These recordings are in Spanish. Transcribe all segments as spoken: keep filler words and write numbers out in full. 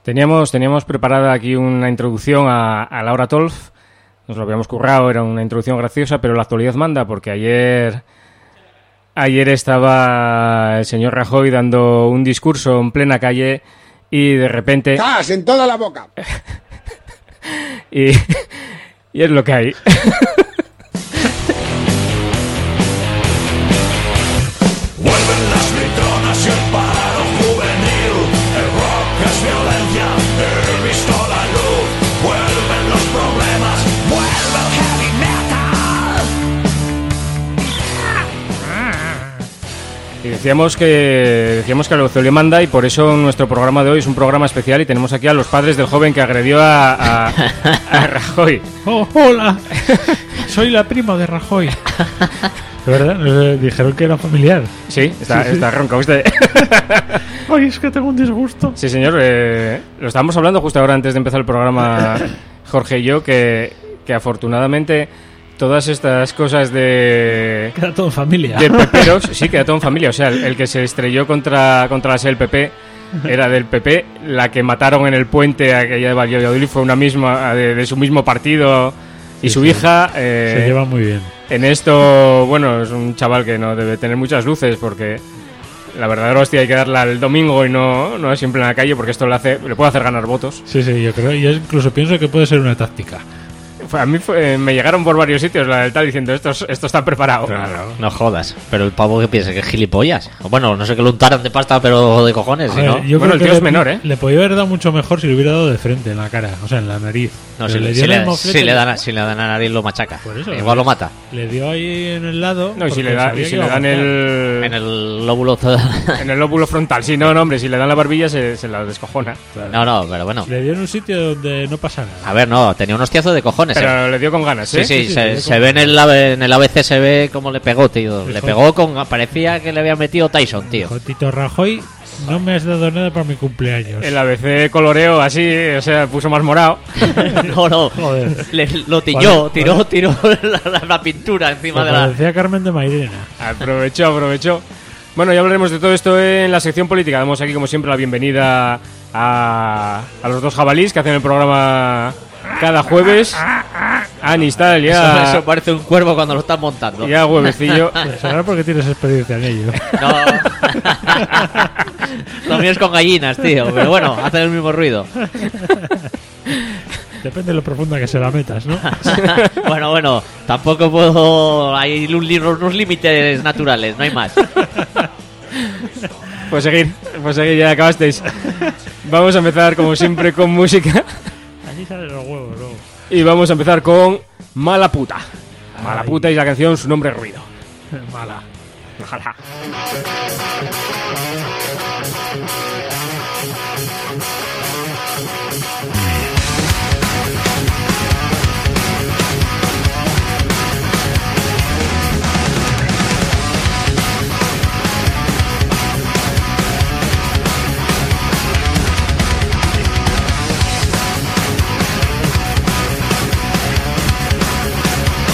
Teníamos, teníamos preparada aquí una introducción a, a Laura Tolf. Nos lo habíamos currado, era una introducción graciosa, pero la actualidad manda, porque ayer ayer estaba el señor Rajoy dando un discurso en plena calle y de repente... ¡Gas en toda la boca! y, y es lo que hay. Vuelven las litronas y el paro juvenil. El rock es violencia, he visto la luz. Vuelven los problemas, vuelve el heavy metal. Y decíamos que decíamos que la actualidad manda, y por eso nuestro programa de hoy es un programa especial y tenemos aquí a los padres del joven que agredió a, a, a Rajoy. Oh, hola, soy la prima de Rajoy. ¿De verdad? Eh, dijeron que era familiar. Sí, está, sí, sí. está ronca usted. Ay, es que tengo un disgusto. Sí, señor. Eh, lo estábamos hablando justo ahora antes de empezar el programa, Jorge y yo, que, que afortunadamente todas estas cosas de... Queda todo en familia. De peperos, sí, queda todo en familia. O sea, el, el que se estrelló contra, contra la sede del P P era del P P. La que mataron en el puente, aquella de Valladolid, fue una misma, de, de su mismo partido. Y sí, su sí. hija... Eh, se lleva muy bien. En esto, bueno, es un chaval que no debe tener muchas luces, porque la verdadera hostia hay que darla el domingo y no, no siempre en la calle, porque esto le hace le puede hacer ganar votos. Sí, sí, yo creo, yo incluso pienso que puede ser una táctica. A mí fue, me llegaron por varios sitios la del tal diciendo esto, esto está preparado. Claro. No jodas, pero el pavo que piensa que es gilipollas. Bueno, no sé que lo untaran de pasta, pero de cojones, ver, ¿no? Yo bueno, el tío le, es menor, ¿eh? Le podía haber dado mucho mejor si le hubiera dado de frente en la cara, o sea, en la nariz. No, si le, si, le, si, le dan, si le dan a nariz lo machaca. Por eso, igual lo mata. Le dio ahí en el lado. No, y si le, da, y si le dan el... En el lóbulo... en el lóbulo frontal. Sí, no, no, hombre, si le dan la barbilla se, se la descojona. Claro. No, no, pero bueno. Le dio en un sitio donde no pasa nada. A ver, no, tenía un hostiazo de cojones. Pero eh. le dio con ganas, Sí, ¿eh? sí, sí, sí se, sí, se ve en el, en el A B C, se ve cómo le pegó, tío. Hijo. Le pegó con... Parecía que le había metido Tyson, tío. Jotito Rajoy, no me has dado nada para mi cumpleaños. El A B C coloreó así, o sea, puso más morado. No, no. Joder. Le, lo tiñó, Vale, tiró, vale. tiró la, la pintura encima Pues de la... parecía Carmen de Mairena. Aprovechó, aprovechó. Bueno, ya hablaremos de todo esto en la sección política. Damos aquí, como siempre, la bienvenida a, a los dos jabalís que hacen el programa cada jueves. Anistal, ya. Eso, eso parece un cuervo cuando lo están montando. Ya, huevecillo. Pues ahora porque tienes experiencia en ello. No. Lo mío es con gallinas, tío. Pero bueno, hacen el mismo ruido. Depende de lo profunda que se la metas, ¿no? Bueno, bueno, tampoco puedo... Hay unos límites naturales, no hay más. Pues seguir, pues seguir, ya acabasteis. Vamos a empezar, como siempre, con música. Allí salen los huevos, luego. Y vamos a empezar con Mala Puta. Mala Ay. Puta y la canción, su nombre es Ruido. Mala. Ojalá.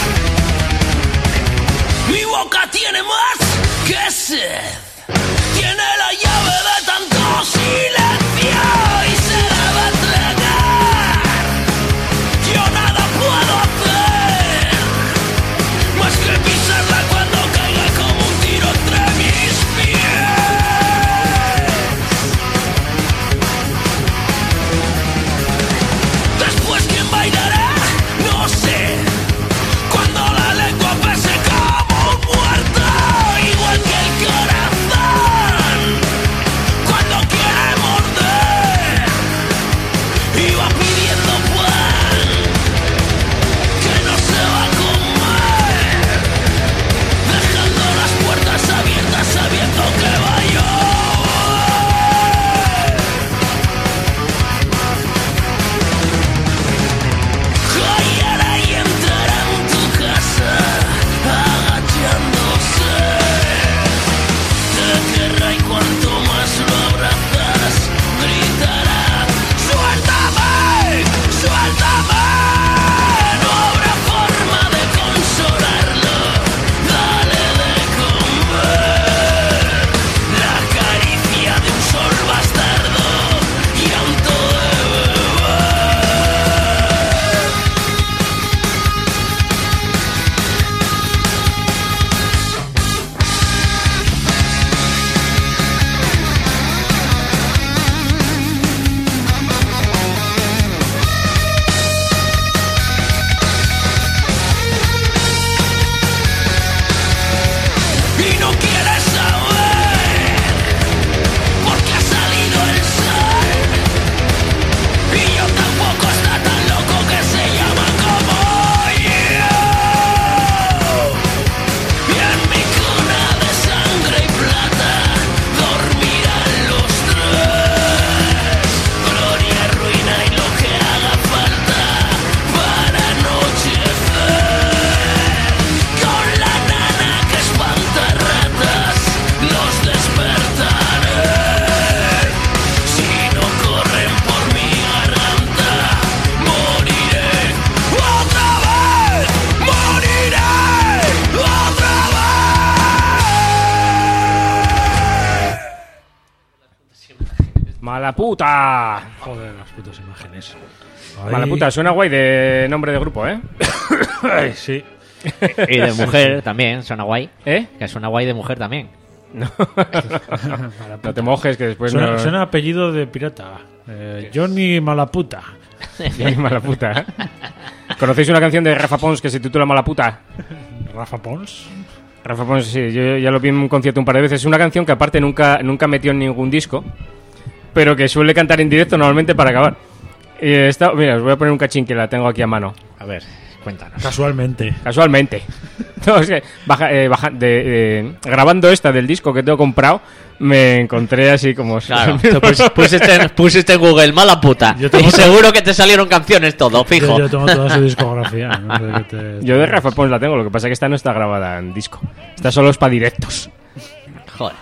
Mi boca tiene más que sed. Tiene Mala puta. Joder, las putas imágenes. Mala puta, suena guay de nombre de grupo, ¿eh? Ay, sí. Y de mujer también, suena guay. ¿Eh? Que suena guay de mujer también. No, no te mojes, que después Suena, no... suena apellido de pirata. Eh, Johnny Malaputa. Johnny Mala puta, ¿eh? ¿Conocéis una canción de Rafa Pons que se titula Mala puta? Rafa Pons. Rafa Pons, sí, yo ya lo vi en un concierto un par de veces. Es una canción que aparte nunca, nunca metió en ningún disco, pero que suele cantar en directo normalmente para acabar. Y esta, mira, os voy a poner un cachín que la tengo aquí a mano. A ver, cuéntanos. Casualmente. Casualmente. No, es que baja, eh, baja, de, eh, grabando esta del disco que tengo comprado, me encontré así como... Claro, te pus- pusiste, pusiste en Google mala puta. Yo tengo Y otra- seguro que te salieron canciones todo, fijo. Yo, yo tengo toda su discografía. No sé qué te- Yo de Rafa Pons la tengo, lo que pasa es que esta no está grabada en disco. Esta solo es para directos. Joder.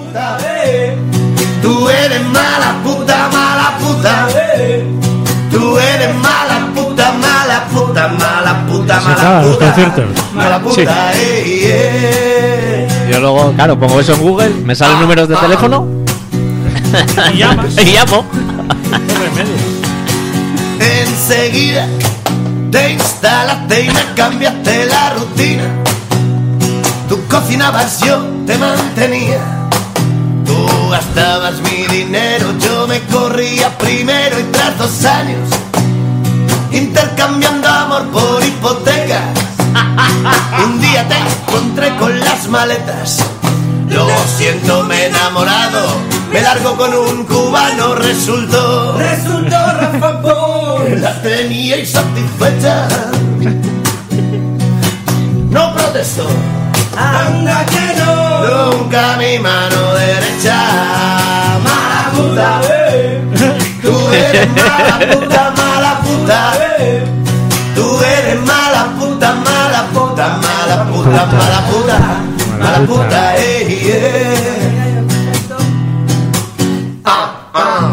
Tú eres mala puta, mala puta. Tú eres mala puta, mala puta, mala puta, Se mala acaba los puta. conciertos. Mala puta, ey, ey. Yo luego, claro, pongo eso en Google, me salen números de teléfono Y llamas. y llamo. Enseguida te instalaste y me cambiaste la rutina. Tú cocinabas, yo te mantenía. Tú gastabas mi dinero, yo me corría primero. Y tras dos años intercambiando amor por hipotecas, un día te encontré con las maletas. Lo siento, me he enamorado, me largo con un cubano. Resultó, resultó Rafa Pons, la teníais satisfecha. No protesto, anda que no, nunca mi mano derecha. Mala puta, tú eres mala puta, mala puta. Tú eres mala puta, mala puta, mala puta, mala puta, mala puta, ey, ey. Ah, ah.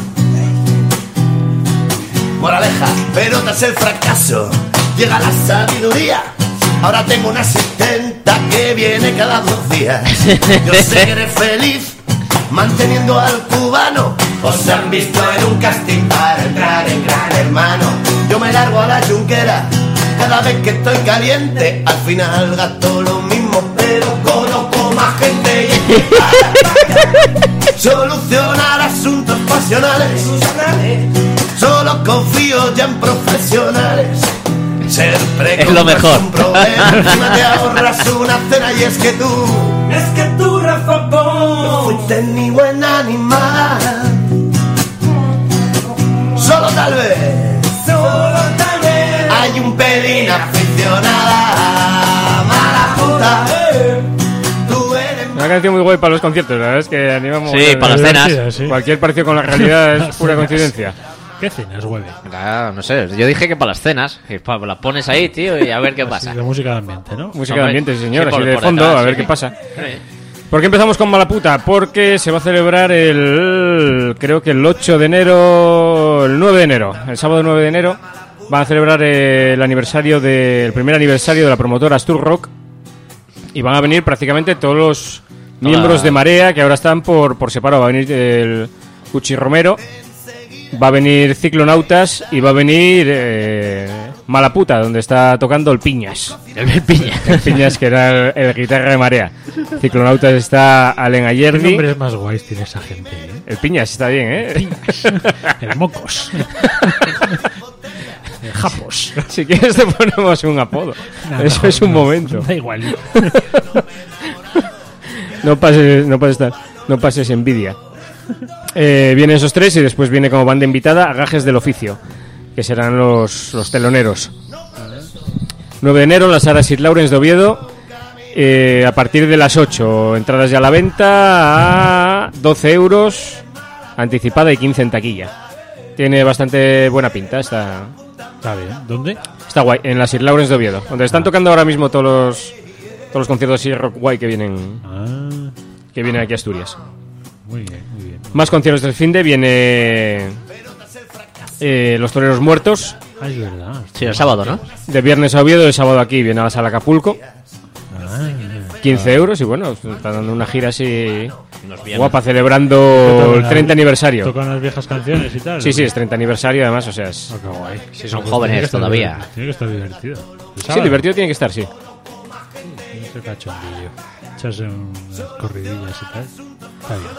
Moraleja, pero tras el fracaso llega la sabiduría. Ahora tengo una asistenta que viene cada dos días. Yo sé que eres feliz manteniendo al cubano. Os han visto en un casting para entrar en Gran Hermano. Yo me largo a la yunquera cada vez que estoy caliente. Al final gasto lo mismo, pero conozco más gente. Y solucionar asuntos pasionales. Solo confío ya en profesionales. Ser precoz Es lo mejor. es un problema. Encima te ahorras una cena y es que tú, es que tú, Rafa Pons, no fuiste ni buen animal. Solo tal vez, solo tal vez, hay un pelín aficionada. Mala puta, tú eres Una canción muy guay para los conciertos, la verdad es que animamos... Sí, para las cenas. Divertida, sí. Cualquier parecido con la realidad es pura coincidencia. ¿Qué cenas, hueve? Claro, no sé, yo dije que para las cenas. Y pa- la pones ahí, tío, y a ver qué pasa. De música de ambiente, ¿no? Música de Hombre, ambiente, sí, señor, sí, por- así de por fondo, detrás, a ver sí. qué pasa. Sí. ¿Por qué empezamos con Mala Puta? Porque se va a celebrar el... creo que el ocho de enero... el nueve de enero, el sábado nueve de enero, van a celebrar el aniversario de, el primer aniversario de la promotora Astur Rock, y van a venir prácticamente todos los miembros de Marea, que ahora están por, por separado. Va a venir el Cuchi Romero, va a venir Ciclonautas y va a venir eh, Mala Puta, donde está tocando el Piñas. El piña. El Piñas, que era el, el guitarra de Marea. Ciclonautas está Allen ¿Qué Ayerdi. nombres más guays tiene esa gente, eh? El Piñas está bien, ¿eh? El Mocos. El Japos. Si quieres te ponemos un apodo. No, Eso no, es un no, momento. Da igual. No pases, no pases, no pases envidia. Eh, vienen esos tres y después viene como banda invitada a Gajes del Oficio, que serán los, los teloneros. nueve de enero en la sala Sir Lawrence de Oviedo, eh, a partir de las ocho. Entradas ya a la venta a doce euros anticipada y quince en taquilla. Tiene bastante buena pinta, está, Está bien. ¿Dónde? está guay, en la Sir Lawrence de Oviedo, donde están tocando ahora mismo todos los, todos los conciertos así rock guay que vienen, Ah, que vienen aquí a Asturias. muy bien, muy bien. Más conciertos del finde, viene eh, Los Toreros Muertos, Ah, es verdad. Sí, el sábado, ¿no? de viernes a Oviedo, el sábado aquí viene a la sala Acapulco. Ah, quince euros y bueno, está dando una gira así Nos viene. guapa, celebrando el treinta aniversario. Tocan las viejas canciones y tal. Sí, sí, es treinta aniversario además, o sea, es... Oh, qué guay. Si son Pues jóvenes tiene que estar todavía. divertido, Tiene que estar divertido. El Sí, sábado. divertido tiene que estar, sí. Ese cachondillo. Echarse unas corridillas y tal. Está bien.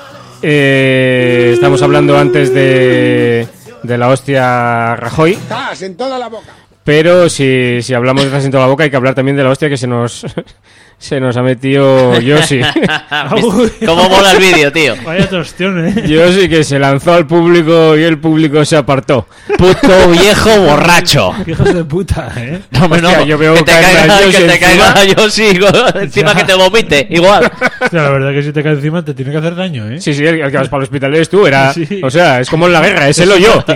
Eh, estamos hablando antes de, de la hostia Rajoy. ¡Estás en toda la boca! Pero si, si hablamos de estás en toda la boca, hay que hablar también de la hostia que se nos se nos ha metido Yoshi. ¿Cómo mola el vídeo, tío? Vaya tostión, eh. Yoshi que se lanzó al público y el público se apartó. Puto viejo borracho. Hijos de puta, eh. No, hombre, no, Hostia, yo veo que te caer a caiga, Yoshi que te encima. caiga yo sí, encima que te vomite, igual. Hostia, la verdad que si te cae encima te tiene que hacer daño, eh. Sí, sí, el, el que vas para el hospital eres tú, era, Sí. o sea, es como en la guerra, es él o yo.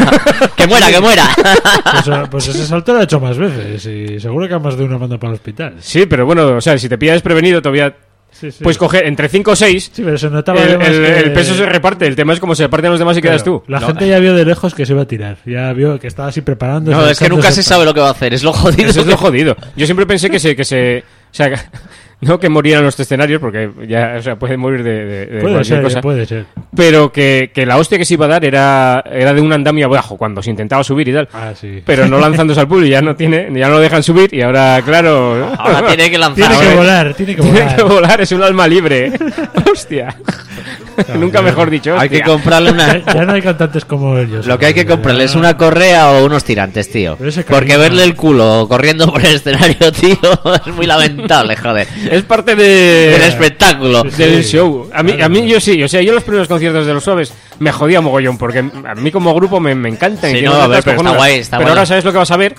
Que muera, que muera. Pues, pues ese salto lo ha hecho más veces y seguro que a más de una manda para el hospital. Sí, pero bueno, o sea, si te pillas desprevenido todavía Sí, sí. puedes coger entre cinco o seis, Sí, pero se notaba el, además el- que- el peso se reparte, el tema es como se reparten los demás y quedas Claro, tú. La No, gente eh. ya vio de lejos que se iba a tirar. Ya vio que estaba así preparando. No, es que nunca se sabe lo que va a hacer, es lo jodido. Eso es lo jodido. Yo siempre pensé que se, que se, o sea, que- no que morían los escenarios, porque ya, o sea, pueden morir de, de- de Puede cualquier ser, cosa. puede ser. Pero que, que la hostia que se iba a dar era, era de un andamio abajo, cuando se intentaba subir y tal. Ah, sí. Pero no lanzándose al público, ya no tiene, ya no lo dejan subir y ahora, claro, Ahora tiene que lanzar. Tiene que ¿eh? volar, tiene que tiene volar. que volar, es un alma libre. Hostia. Nunca mejor dicho. Hay que hostia. comprarle una... Ya, ya no hay cantantes como ellos. Lo que hay que Ya- comprarle es una correa o unos tirantes, tío. Pero ese Porque carisma- verle el culo corriendo por el escenario, tío, es muy lamentable, joder. Es parte de... El espectáculo. del show. A mí, a mí yo sí, o sea, yo los primeros conciertos de los Suaves me jodía mogollón, porque a mí como grupo me, me encantan. y Sí, tienen no, a letras ver, pero está cojonudas. guay, está Pero bueno. ahora sabes lo que vas a ver,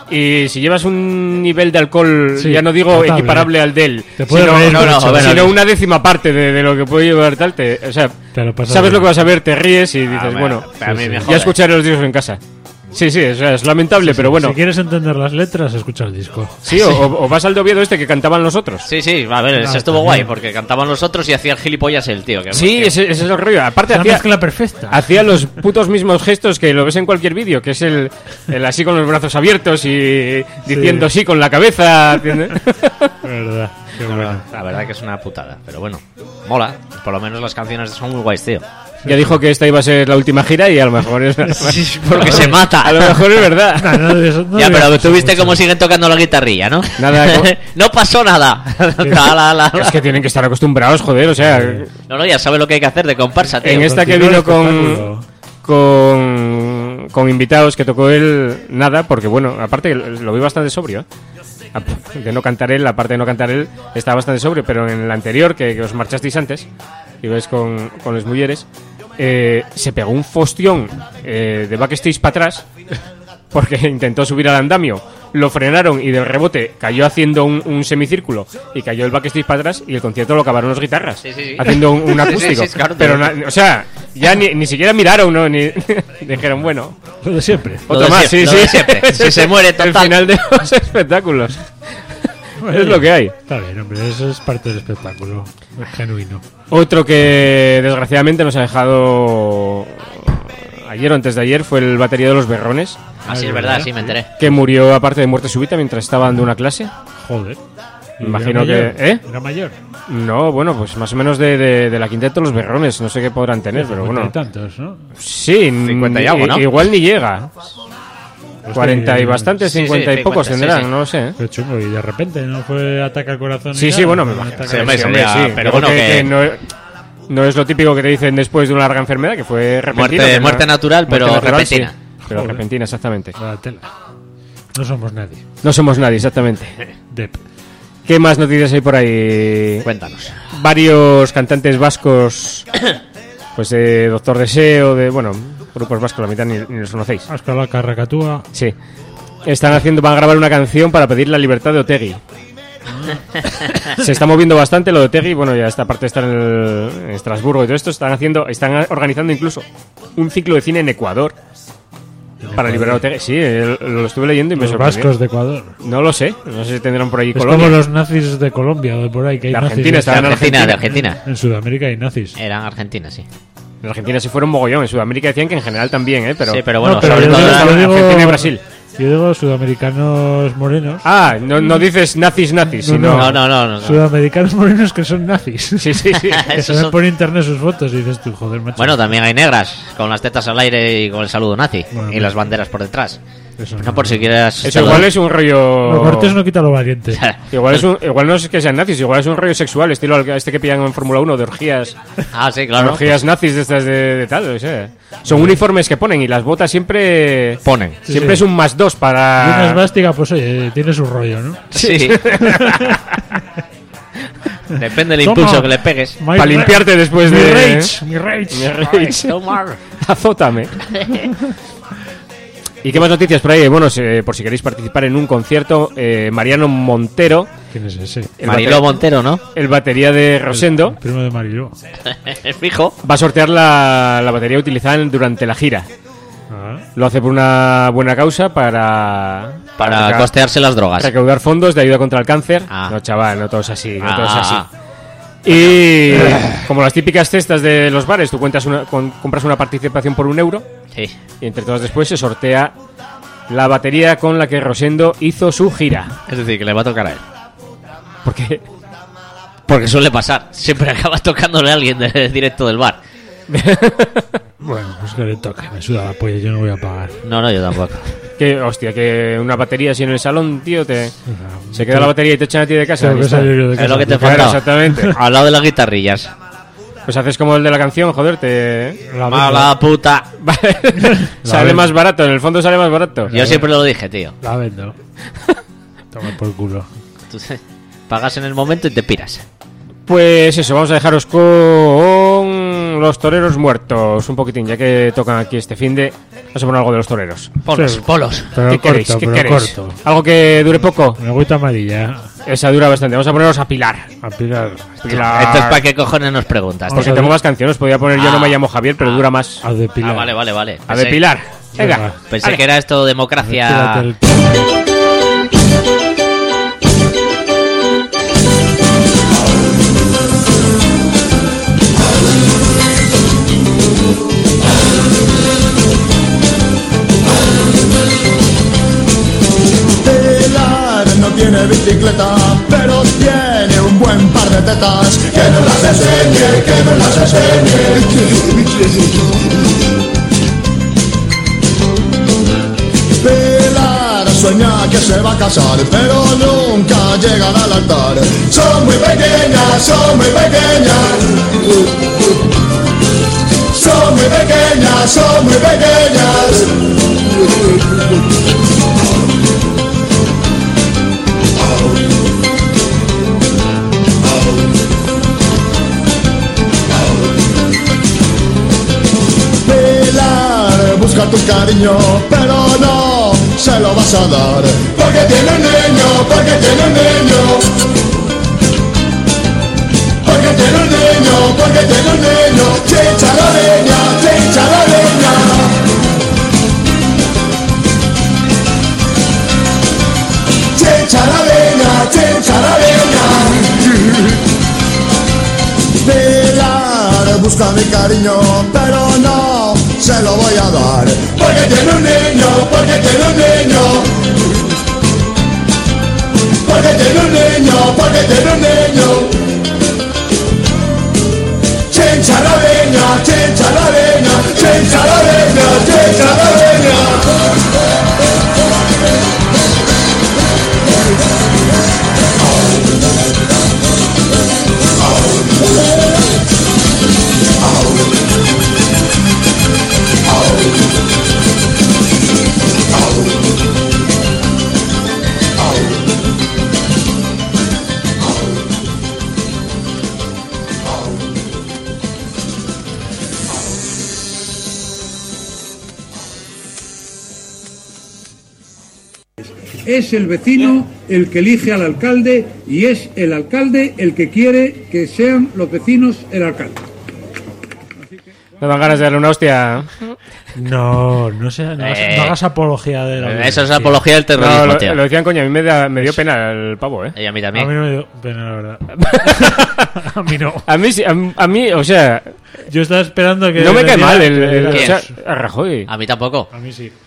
y si llevas un nivel de alcohol, Sí, ya no digo notable. equiparable al del, Te puedes sino, reír no, no, mucho. a ver, sino a ver. una décima parte de, de lo que puede llevar tal, te, o sea, Te lo pasas sabes bien. lo que vas a ver, te ríes y dices, Ah, bueno, a mí sí, me sí. jode. ya escucharé los discos en casa. Sí, sí, o sea, es lamentable, pero bueno. Si quieres entender las letras, escucha el disco. Sí, o, o vas al de Oviedo este que cantaban los otros. Sí, sí, a ver, No, eso estuvo también. guay, porque cantaban los otros y hacía el gilipollas el tío. Que, Sí, que- ese, ese es el rollo. Aparte La hacía, mezcla perfecta. hacía los putos mismos gestos que lo ves en cualquier vídeo, que es el, el así con los brazos abiertos y diciendo sí con la cabeza. ¿entiendes? Verdad. Qué bueno. La verdad que es una putada, pero bueno, mola. Por lo menos las canciones son muy guays, tío. Ya dijo que esta iba a ser la última gira y a lo mejor es Porque se mata. a lo mejor es verdad. No, no, de eso- no Ya, pero digas tú viste mucho. cómo siguen tocando la guitarrilla, ¿no? Nada, como- No pasó nada. La, la, la, la. Es que tienen que estar acostumbrados, joder, o sea, No, no, ya sabe lo que hay que hacer de comparsa, tío. en esta que Continúa vino el con espectáculo. con con invitados que tocó él nada, porque bueno, aparte que lo vi bastante sobrio, ¿eh? Ap- de no cantar él, aparte de no cantar él, estaba bastante sobrio, pero en el anterior, que, que os marchasteis antes, ibais con, con los mulleres, eh, se pegó un fostión eh, de backstage para atrás, porque intentó subir al andamio, lo frenaron y del rebote cayó haciendo un, un semicírculo y cayó el backstage para atrás y el concierto lo acabaron los guitarras, Sí, sí, sí. haciendo un, un Sí, sí, acústico. sí, claro, pero, pero- na- o sea, ya ni, ni siquiera miraron, ¿no? Ni dijeron, bueno, Lo de siempre. Lo otro de más, siempre, sí, lo sí. de siempre. Si se muere, El total. final de los espectáculos. Es lo que hay. Está bien, hombre, eso es parte del espectáculo. Es genuino. Otro que desgraciadamente nos ha dejado ayer o antes de ayer fue el batería de los Berrones, Así es verdad, sí, me enteré. que murió aparte de muerte súbita mientras estaba dando una clase. Joder. ¿Y Imagino era mayor? que- ¿eh? Era mayor. No, bueno, pues más o menos de, de, de la quinteta de los Berrones, no sé qué podrán tener, pero Cincuenta bueno. y tantos, ¿no? Sí, cincuenta y ni- algo, ¿no? igual ni llega. cuarenta y bastantes, Sí, sí, cincuenta y pocos cincuenta, tendrán, sí, sí. no lo sé. ¿eh? Qué chungo, y de repente no fue ataque al corazón. ni Sí, sí, nada, bueno, me fue un imagino. ataque Sí, hombre, Sí, sí, hombre, ya, sí. pero Luego bueno, que- que- que no, no es lo típico que te dicen después de una larga enfermedad, que fue repentina. Muerte- que no- muerte natural, pero repentina. sí, pero Joder. repentina, exactamente. La tela. No somos nadie. No somos nadie, exactamente. Dep. ¿Qué más noticias hay por ahí? Cuéntanos. Varios cantantes vascos, pues de Doctor Deseo, de, bueno, grupos vascos, la mitad ni, ni los conocéis. Ascala Carracatúa. Sí. Están haciendo, van a grabar una canción para pedir la libertad de Otegi. Se está moviendo bastante lo de Otegi, bueno, ya esta parte está en, el- en Estrasburgo y todo esto, están haciendo, están organizando incluso un ciclo de cine en Ecuador para liberar a Otegi. Sí, el- lo estuve leyendo y me Los sorprendió. vascos de Ecuador. No lo sé, no sé si tendrán por ahí Es colonia. como los nazis de Colombia o de por ahí, que hay De nazis. Argentina, en- estaban De en Argentina, Argentina. de Argentina. En Sudamérica hay nazis. Eran Argentina, sí. En Argentina sí fueron mogollón, en Sudamérica decían que en general también, ¿eh? Pero, Sí, pero bueno, No, pero sobre yo todo digo- era- yo digo- Argentina y Brasil. Yo digo sudamericanos morenos. Ah, no, no dices nazis nazis, No, sino... No, no, no, no. no. Sudamericanos morenos que son nazis. Sí, sí, sí. Que se Esos ven son- por internet sus fotos y dices tú, joder, macho. Bueno, también hay negras, con las tetas al aire y con el saludo nazi. Bueno, y mira. las banderas por detrás. Eso No, por si quieres... Eso igual es un rollo... Lo cortés no quita lo valiente. Igual, es un, igual no es que sean nazis, igual es un rollo sexual, estilo al- este que pillan en Fórmula uno, de orgías, Ah, sí, claro. orgías nazis de estas de, de tal, o sea. Son uniformes que ponen y las botas siempre... Ponen. Siempre sí. es un más dos Y una para... esvástica, pues oye, tiene su rollo, ¿no? Sí. Depende del Toma. impulso que le pegues. My Para ra- limpiarte después mi de... rage, mi rage. Mi rage. Tomar. Azótame. ¿Y qué más noticias por ahí? Bueno, se- por si queréis participar en un concierto, eh, Mariano Montero, ¿Quién es ese? el, Mariló bater- Montero, ¿no? el batería de Rosendo, El primo de Mariló. Fijo. va a sortear la, la batería utilizada en- durante la gira. Ah, Lo hace por una buena causa para... Para reca- costearse las drogas. recaudar fondos de ayuda contra el cáncer. Ah. No, chaval, no todos así, no Ah, todos ah, así. ah. Y como las típicas cestas de los bares, tú cuentas una, con- compras una participación por un euro Sí. y entre todas después se sortea la batería con la que Rosendo hizo su gira. Es decir, que le va a tocar a él. Porque Porque suele pasar. Siempre acaba tocándole a alguien del directo del bar. bueno, pues que le toque, me suda la polla, yo no voy a pagar. No, no, yo tampoco. que, hostia, que una batería así en el salón, tío, te se queda la batería y te echan a ti de casa. Tengo que ¿listo? salir yo de Es casa. lo que te Claro, falta. exactamente. Al lado de las guitarrillas. Pues haces como el de la canción, joder, te... La Mala puta. Vale. sale vendo. más barato, en el fondo sale más barato. Yo siempre lo dije, tío. La vendo. Toma por culo. Tú pagas en el momento y te piras. Pues eso, vamos a dejaros con los toreros muertos un poquitín, ya que tocan aquí este finde. Vamos a poner algo de los toreros. Polos, Sí. polos. Pero ¿Qué corto, queréis? ¿Qué pero queréis? corto. Algo que dure poco. Me agüita amarilla. Esa dura bastante. Vamos a ponernos a Pilar. A pilar. Pilar. Entonces, ¿para qué cojones nos preguntas? Porque Vamos a tengo ver. más canciones. Podría poner Yo Ah. no me llamo Javier, pero dura más. A de pilar. Ah, vale, vale, vale. A Pensé- ver, Pilar. Venga. Venga. Pensé Vale. que era esto democracia. Tírate el- Pilar no tiene bicicleta, pero tiene un buen par de tetas. Que nos las enseñe, que nos las enseñe. Pilar sueña que se va a casar, pero nunca llegan al altar. Son muy pequeñas, son muy pequeñas. Son muy pequeñas, son muy pequeñas. Pilar busca tu cariño, pero no se lo vas a dar. Porque tiene un niño, porque tiene un niño. Porque tiene un niño, porque tiene un niño. Chicha la leña, chicha la leña. Chicha la leña, chicha la leña. Pilar busca mi cariño, pero no se lo voy a dar. Porque tiene un niño, porque tiene un niño. Porque tiene un niño, porque tiene un niño. Chincha la leña, chincha la leña, chincha la leña, chincha la leña. Es el vecino el que elige al alcalde y es el alcalde el que quiere que sean los vecinos el alcalde. Me dan ganas de darle una hostia. No, no, sea, no, hagas- Eh. no hagas apología de la Eso es violencia. apología del terrorismo, No, lo, tío. lo decían coña, a mí me, da- me dio pena el pavo, ¿eh? Y a mí A también. mí no me dio pena, la verdad. a mí no. A mí, sí- a, a mí, o sea, Yo estaba esperando que... no me cae diera- mal el, que el- diera- o ¿Quién? sea, a Rajoy. A mí tampoco. A mí sí.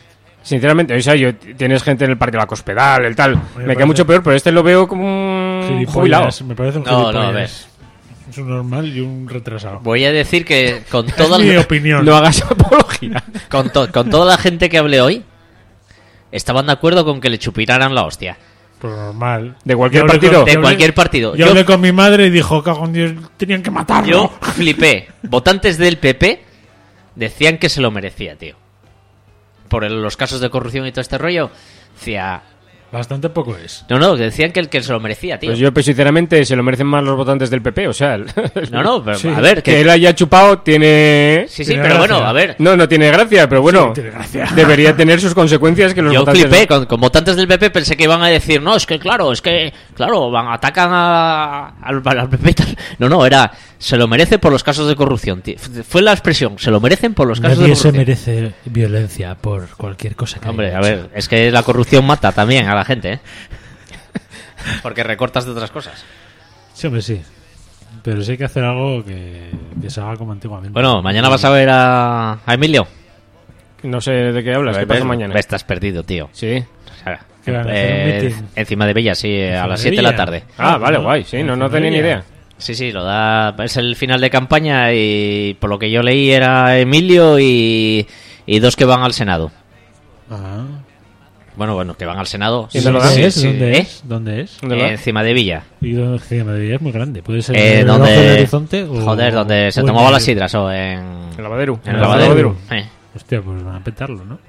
Sinceramente, o sea, yo tienes gente en el parque de la Cospedal, el tal, me, me parece... queda mucho peor, pero este lo veo como un Gilipollas, jubilado. Me parece un No, gilipollas. no, a ver. Es un normal y un retrasado. Voy a decir que con Es toda mi la, opinión. No hagas apología. con, to- con toda la gente que hablé hoy, estaban de acuerdo con que le chupiraran la hostia. Pues normal. De cualquier Yo hablé partido. con- De yo hablé- cualquier partido. Yo Yo, hablé con mi madre y dijo, cago en Dios, tenían que matarlo. yo flipé. Votantes del P P decían que se lo merecía, tío. Por el- los casos de corrupción y todo este rollo. Decía... Bastante poco es. No, no, decían que el que se lo merecía, tío. Pues yo, pues, sinceramente, se lo merecen más los votantes del P P, o sea... el- No, no, pero Sí. a ver, que que... él haya chupado tiene... Sí, sí, Tiene pero gracia. bueno, a ver... No, no tiene gracia, pero bueno, Sí, tiene gracia. debería tener sus consecuencias que los Yo votantes... flipé, con, con votantes del P P pensé que iban a decir, no, es que claro, es que, claro, van, atacan a- al, al P P y tal. No, no, era, se lo merece por los casos de corrupción, tío. Fue la expresión, se lo merecen por los casos Nadie de se corrupción. merece violencia por cualquier cosa que Hombre, haya a hecho. ver, es que la corrupción mata también a la gente, ¿eh? Porque recortas de otras cosas. Sí, hombre, sí. Pero sí hay que hacer algo que, que se haga como antiguamente. Bueno, mañana vas a ver a, a Emilio. No sé de qué hablas, ¿qué pasa ¿Ves? mañana? Estás perdido, tío. Sí. O sea, ¿Qué van a hacer, un eh, meeting? encima de Villa, sí, a ¿Encima las de siete de la Villa? tarde. Ah, Ah, vale, no. guay, sí, no, no Encima tenía de ni ella. idea. Sí, sí, lo da. Es el final de campaña y por lo que yo leí era Emilio y, y dos que van al Senado. Ah. Bueno, bueno, que van al Senado. ¿Y dónde lo ¿Dónde dan? es? sí. ¿Dónde ¿Eh? es? ¿Dónde es? ¿Dónde Eh, va? encima de Villa. Y donde que Madrid es muy grande. Puede ser Eh, en el donde, Ojo del Horizonte o... joder, donde se o en tomaba el- las sidras o en, El lavadero. en el el lavadero. lavadero. Eh, Hostia, pues van a petarlo, ¿no?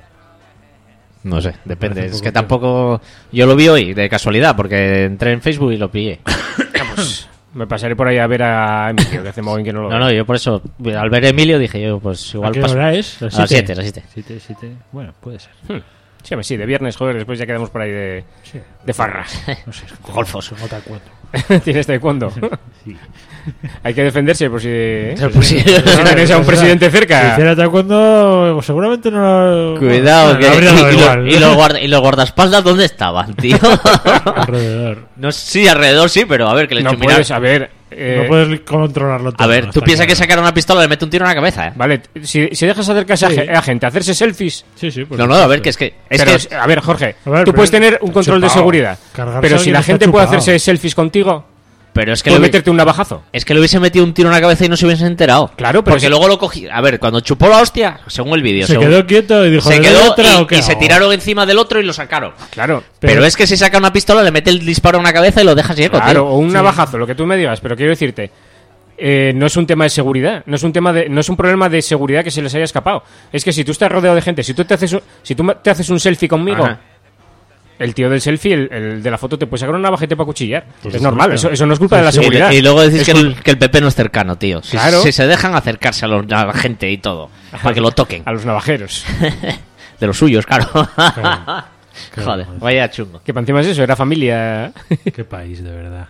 no sé, depende. parece un Es poco que peor. tampoco. Yo lo vi hoy de casualidad porque entré en Facebook y lo pillé. Me pasaré por ahí a ver a Emilio, que hace mogollón que no lo No, veo. no, yo por eso, al ver a Emilio dije yo, pues ¿A igual qué paso. hora es? A las siete, a las siete. Siete, siete. Bueno, puede ser. Hmm. Sí, hombre, sí, de viernes, joder, después ya quedamos por ahí de, Sí. de farra. No sé. Golfos. Tengo taekwondo. ¿Tienes taekwondo? Sí. Hay que defenderse por si... Pues sí. Si tenéis a un presidente Si cerca. hiciera taekwondo, seguramente no... Cuidado, bueno, que, no habría dado y, lo- igual. y los guarda- y los guardaespaldas, ¿dónde estaban, tío? Alrededor. No, sí, alrededor sí, pero a ver, que le No chumiran. puedes saber... eh, No puedes controlarlo todo. A ver, tú está piensas que claro. sacar una pistola le mete un tiro en la cabeza, ¿eh? Vale, si, si dejas acercarse a, Sí. ge- a gente a hacerse selfies... Sí, sí. por No, no, a ver, supuesto. que es que. Es pero, que a ver, Jorge, A ver, tú pero puedes tener un está control de chupado. seguridad, Cargarse pero a si alguien la está gente puede chupado. hacerse selfies contigo, pero es que, puede le, meterte un navajazo. es que le hubiese metido un tiro en la cabeza y no se hubiese enterado. Claro, pero Porque si- luego lo cogí. A ver, cuando chupó la hostia, según el vídeo, Se según- quedó quieto y dijo, se ¿le doy quedó otra y, o qué y se hago? tiraron encima del otro y lo sacaron. Claro, Pero, Pero- es que si saca una pistola, le mete el disparo en la cabeza y lo deja ciego, claro, tío. o un navajazo, lo que tú me digas, pero quiero decirte, eh, no es un tema de seguridad, no es un tema de, no es un problema de seguridad que se les haya escapado. Es que si tú estás rodeado de gente, si tú te haces un, si tú te haces un selfie conmigo, Ajá. el tío del selfie, el, el de la foto, te puede sacar una navaja y te puede cuchillar. Pues es sí, normal, claro. eso, eso no es culpa de la Y, seguridad. y luego decís Es que cul- el, que el P P no es cercano, tío. Si, Claro. si se dejan acercarse a, los- a la gente y todo, para que lo toquen. a los navajeros. De los suyos, claro. Claro, Joder, joder. vaya chungo. Que para encima es eso, era familia. Qué país, de verdad.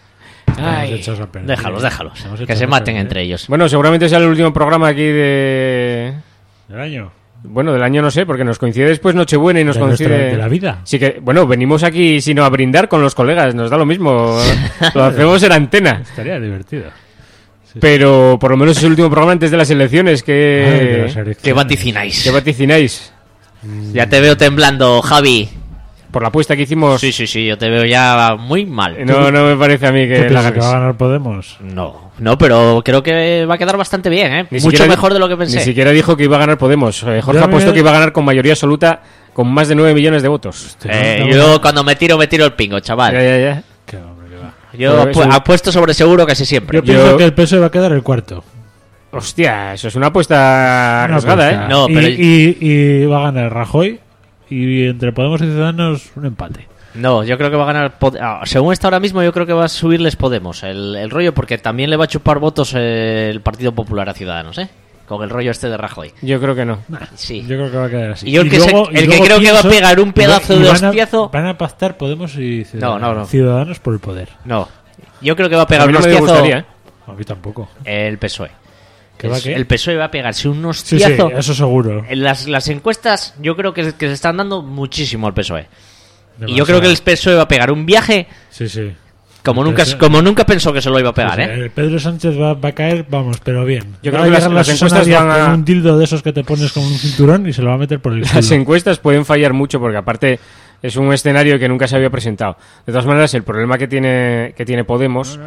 Ay, Estamos hechos a perder. déjalos, déjalos. Estamos Que hechos se a maten perder. entre ellos. Bueno, seguramente sea el último programa aquí de... ¿Del año? Bueno, del año no sé, porque nos coincide después Nochebuena y nos de, nuestra- coincide... de la vida. Sí que, bueno, venimos aquí sino a brindar con los colegas, nos da lo mismo. Lo hacemos en antena. Estaría divertido. Sí, Pero por lo menos es el último programa antes de las elecciones. sí. Ay, de ¿Qué, las elecciones. ¿Qué vaticináis? ¿Qué vaticináis? Ya te veo temblando, Javi. Por la apuesta que hicimos... Sí, sí, sí, yo te veo ya muy mal. No, no me parece a mí ¿Qué que la piensas, que va a ganes. ganar Podemos? No, no, pero creo que va a quedar bastante bien, ¿eh? Ni Mucho siquiera- mejor de lo que pensé. Ni siquiera dijo que iba a ganar Podemos. Eh, Jorge Yo ha puesto me- que iba a ganar con mayoría absoluta con más de nueve millones de votos. Eh, No, yo no. cuando me tiro, me tiro el pingo, chaval. Ya, ya, ya. Qué hombre, que va. Yo Pero apu- eso- apuesto sobre seguro casi siempre. Yo pienso Yo- que el P S O E va a quedar el cuarto. Hostia, eso es una apuesta Una arriesgada, apuesta. ¿eh? No, y, pero- y- y va a ganar Rajoy y entre Podemos y Ciudadanos un empate. No, yo creo que va a ganar. Pod- ah, según está ahora mismo, yo creo que va a subirles Podemos el, el rollo, porque también le va a chupar votos eh, el Partido Popular a Ciudadanos, ¿eh? Con el rollo este de Rajoy. Yo creo que no. Sí. Yo creo que va a quedar así. Y yo el que se- luego- el y que luego creo que va a pienso- pegar un pedazo y de van a- hostiazo- Van a pactar Podemos y Ciudadanos. No, no, no. Ciudadanos por el poder. No. Yo creo que va a A pegar mí un no me hostiazo gustaría, ¿eh? A mí tampoco. el P S O E. ¿Qué va Es- qué? El P S O E va a pegarse un Sí, sí, hostiazo. eso seguro. En las, las encuestas yo creo que, que se están dando muchísimo al P S O E. Y yo Demasiado. creo que el P S O E va a pegar un viaje Sí, sí. Como nunca, Entonces, como nunca pensó que se lo iba a pegar, pues, ¿eh? el Pedro Sánchez va, va a caer, vamos, pero bien. Yo Va creo a que las, llegar las la encuestas Susana van Díaz a... con un dildo de esos que te pones con un cinturón y se lo va a meter por el culo. Las encuestas pueden fallar mucho porque aparte es un escenario que nunca se había presentado. De todas maneras, el problema que tiene, que tiene Podemos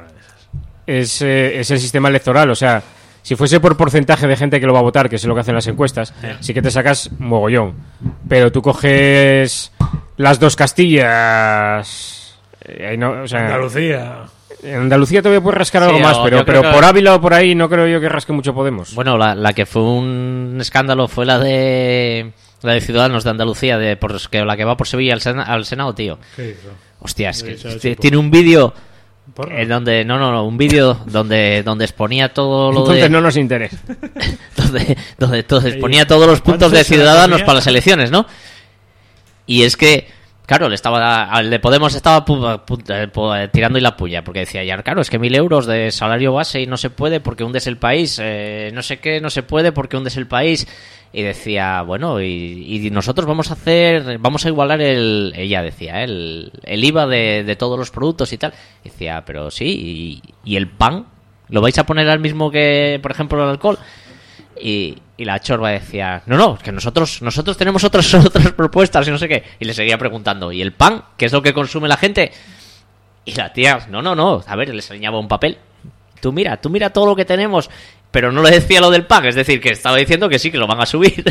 es, eh, es el sistema electoral. O sea, si fuese por porcentaje de gente que lo va a votar, que es lo que hacen las encuestas, sí que te sacas mogollón. Pero tú coges las dos Castillas... eh, ahí no, o sea, Andalucía. en Andalucía todavía puedes rascar Sí, algo más, o pero, yo creo pero que- por Ávila o por ahí no creo yo que rasque mucho Podemos. Bueno, la, la que fue un escándalo fue la de la de Ciudadanos de Andalucía, de por que la que va por Sevilla al, Sena- al Senado, tío. ¿Qué hizo? Hostia, es que Sí, sí, t- sí, tiene un vídeo Porno. en donde no, no, no, un vídeo donde donde exponía todo lo Entonces de no nos interesa. donde, donde todo- Ahí, exponía todos los puntos de ¿cuántos se la Ciudadanos ponía? para las elecciones, ¿no? Y es que, claro, le estaba al de Podemos estaba pu- pu- eh, pu- eh, tirando y la puya, porque decía, ya, claro, es que mil euros de salario base y no se puede porque hundes el país, eh, no sé qué, no se puede porque hundes el país. Y decía, bueno, y, y nosotros vamos a hacer, vamos a igualar el, ella decía, ¿eh? el, el I V A de, de todos los productos y tal. Y decía, pero sí, y, y el pan, ¿lo vais a poner al mismo que, por ejemplo, el alcohol? Y, y la chorba decía, no, no, que nosotros nosotros tenemos otras otras propuestas y no sé qué. Y le seguía preguntando, ¿y el pan? ¿Qué es lo que consume la gente? Y la tía, no, no, no, a ver, le enseñaba un papel. Tú mira, tú mira todo lo que tenemos. Pero no le decía lo del pan, es decir, que estaba diciendo que sí, que lo van a subir.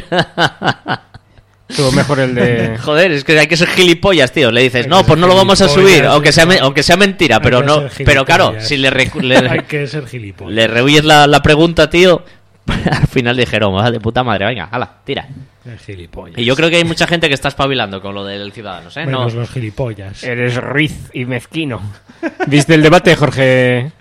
Estuvo mejor el de... Joder, es que hay que ser gilipollas, tío. Le dices, Hay no, que pues ser no lo vamos a subir, gilipollas, aunque sea, sí, me- no. aunque sea mentira, Hay pero que no. ser Pero claro, gilipollas. si le, recu- Hay le, que ser gilipollas. le rehuyes la, la pregunta, tío, al final dijeron, "Ah, de puta madre, venga, hala, tira". El gilipollas. Y yo creo que hay mucha gente que está espabilando con lo del Ciudadanos, ¿eh? No. Menos los gilipollas. Eres riz y mezquino. ¿Viste el debate, Jorge?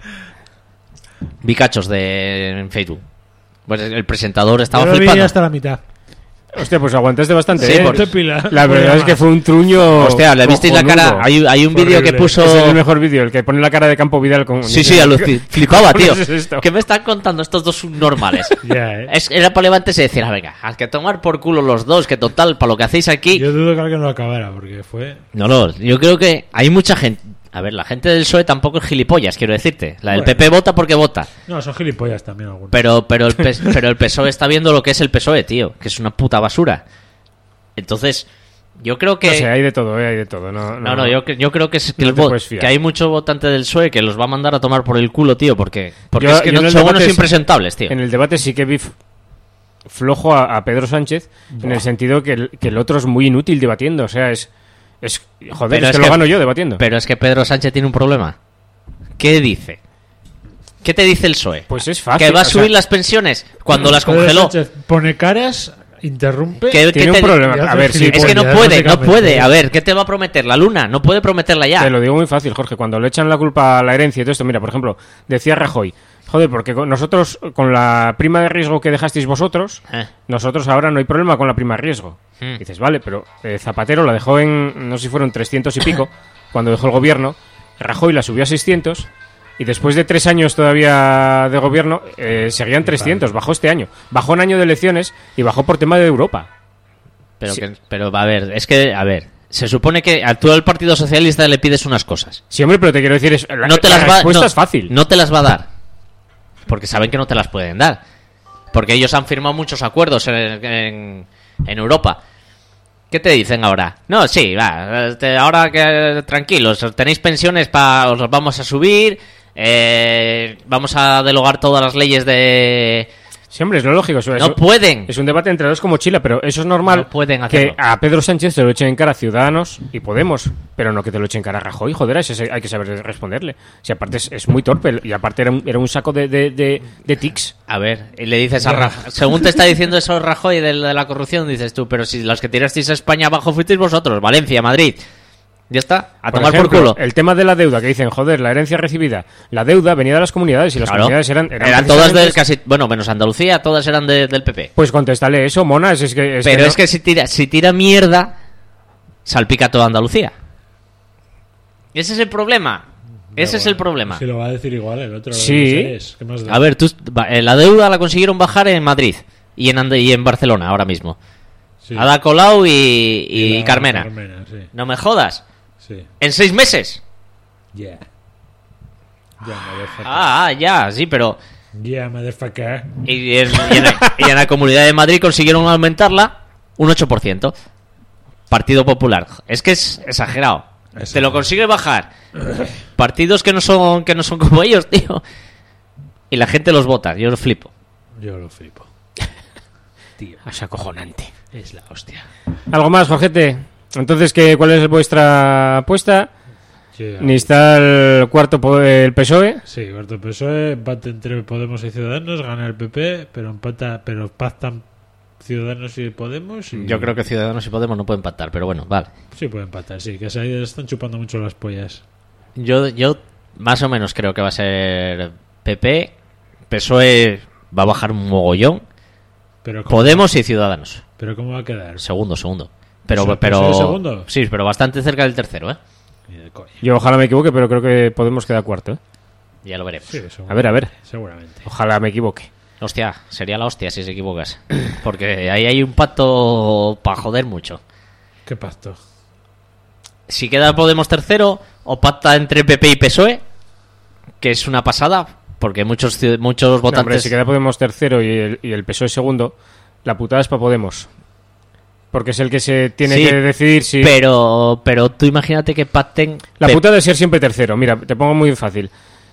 Vi cachos de en Facebook. Pues el presentador estaba Yo lo vi flipando. hasta la mitad. Hostia, pues aguantaste bastante, Sí, ¿eh? por- Te pila. La verdad Voy a es que más. fue un truño. Hostia, ¿le visteis la cojonudo. cara? Hay, hay un Horrible. vídeo que puso... Ese es el mejor vídeo, el que pone la cara de Campo Vidal con... Sí, sí, aluci- flipaba, tío. cojones es esto? ¿Qué me están contando estos dos subnormales? Ya, ¿eh? Es- era para levantarse y decir, ah, venga, a que tomar por culo los dos, que total, para lo que hacéis aquí... Yo dudo que alguien lo acabara porque fue. No, no, yo creo que hay mucha gente... A ver, la gente del P S O E tampoco es gilipollas, quiero decirte. La del Bueno. P P vota porque vota. No, son gilipollas también algunos. Pero, pero, el, P S pero el P S O E está viendo lo que es el P S O E, tío. Que es una puta basura. Entonces, yo creo que... No sé, hay de todo, ¿eh? Hay de todo. No, No, no, yo, cre- yo creo que, es, que, No el te vo- puedes fiar. que hay mucho votante del P S O E que los va a mandar a tomar por el culo, tío, porque, porque Yo- es que yo no, en el son debate unos es- impresentables, tío. En el debate sí que vi f- flojo a, a Pedro Sánchez en el sentido que el, que el otro es muy inútil debatiendo. O sea, es... es joder, Pero es, es que, que- lo gano yo debatiendo. Pero es que Pedro Sánchez tiene un problema. ¿Qué dice? ¿Qué te dice el P S O E? Pues es fácil. ¿Que va a o sea, subir las pensiones cuando las Pedro congeló? Sánchez pone caras, interrumpe. ¿Qué- qué tiene un te- problema. y A hace ver, sí, Es que no Gilipollas, puede, no básicamente. puede. A ver, ¿qué te va a prometer? ¿La luna? No puede prometerla ya. Te lo digo muy fácil, Jorge. Cuando le echan la culpa a la herencia y todo esto, mira, por ejemplo, decía Rajoy, joder, porque con nosotros, con la prima de riesgo que dejasteis vosotros, Eh. nosotros ahora no hay problema con la prima de riesgo. Hmm. Dices, vale, pero eh, Zapatero la dejó en, no sé si fueron trescientos y pico, cuando dejó el gobierno, Rajoy la subió a seiscientos, y después de tres años todavía de gobierno, eh, seguían trescientos, bajó este año. Bajó un año de elecciones y bajó por tema de Europa. Pero, Sí. que, pero a ver, es que, a ver, se supone que a tú al Partido Socialista le pides unas cosas. Sí, hombre, pero te quiero decir, es, la, No te la las va, respuesta no, es fácil. No te las va a dar. Porque saben que no te las pueden dar. Porque ellos han firmado muchos acuerdos en, en, en Europa. ¿Qué te dicen ahora? No, sí, va, este, ahora que tranquilos, tenéis pensiones, pa, os las vamos a subir, eh, vamos a derogar todas las leyes de... Sí, hombre, es lo lógico. Eso, No eso- pueden. Es un debate entre dos como Chile, pero eso es normal. No pueden que hacerlo. a Pedro Sánchez se lo echen en cara a Ciudadanos y Podemos, pero no que te lo echen en cara a Rajoy, joder, ese hay que saber responderle. Si aparte es, es muy torpe y aparte era un, era un saco de, de, de, de tics. A ver, y le dices a Rajoy, según te está diciendo eso Rajoy de, de la corrupción, dices tú, pero si los que tirasteis a España abajo fuisteis vosotros, Valencia, Madrid. Ya está, a Por tomar ejemplo, por culo. el tema de la deuda, que dicen, joder, la herencia recibida. La deuda venía de las comunidades y las Claro. comunidades eran... Eran, todas del precisamente- casi, bueno, menos Andalucía, todas eran de- del P P. Pues contéstale eso, mona, es, es que... Es Pero que no- es que si tira, si tira mierda, salpica toda Andalucía. Ese es el problema. Ese es el problema. Si lo va a decir igual el otro. Sí. no sé, es, ¿qué más da? A ver, tú, va, eh, la deuda la consiguieron bajar en Madrid y en, Ande- y en Barcelona ahora mismo. Sí. Ada Colau y, y la Carmena. Carmena, sí. No me jodas. Sí. En seis meses. Yeah. Ya, motherfucker. Ah, ah, ya, sí, pero... Ya, motherfucker. Y en, y, en, y en la Comunidad de Madrid consiguieron aumentarla un ocho por ciento. Partido Popular. Es que es exagerado. Exagerado. Te lo consigue bajar. Partidos que no son que no son como ellos, tío. Y la gente los vota. Yo lo flipo. Yo lo flipo. Tío, Es acojonante. es la hostia. ¿Algo más, Jorgete? Entonces, ¿qué, ¿cuál es vuestra apuesta? Yo ya- Ni está el cuarto po- el P S O E. Sí, cuarto P S O E, empate entre Podemos y Ciudadanos, gana el P P, pero empata, pero pactan Ciudadanos y Podemos. Y... Yo creo que Ciudadanos y Podemos no pueden empatar, pero bueno, vale. Sí, puede empatar, sí, que se ahí están chupando mucho las pollas. Yo, yo más o menos creo que va a ser P P, P S O E va a bajar un mogollón, Pero ¿cómo, Podemos y Ciudadanos. pero ¿cómo va a quedar? Segundo, segundo. Pero, ¿P S O E pero segundo? sí, pero bastante cerca del tercero, ¿eh? Ni de coña. Yo ojalá me equivoque, pero creo que Podemos quedar cuarto, ¿eh? Ya lo veremos. Sí, seguramente, A ver, a ver. Seguramente. Ojalá me equivoque. Hostia, sería la hostia si se equivocas. Porque ahí hay un pacto para joder mucho. ¿Qué pacto? Si queda Podemos tercero, o pacta entre P P y P S O E, que es una pasada, porque muchos ci- muchos No, hombre, votantes... si queda Podemos tercero y el, y el P S O E segundo, la putada es para Podemos. Porque es el que se tiene Sí, que decidir si... Pero, pero tú imagínate que pacten... La P- putada es ser siempre tercero. Mira, te pongo muy fácil.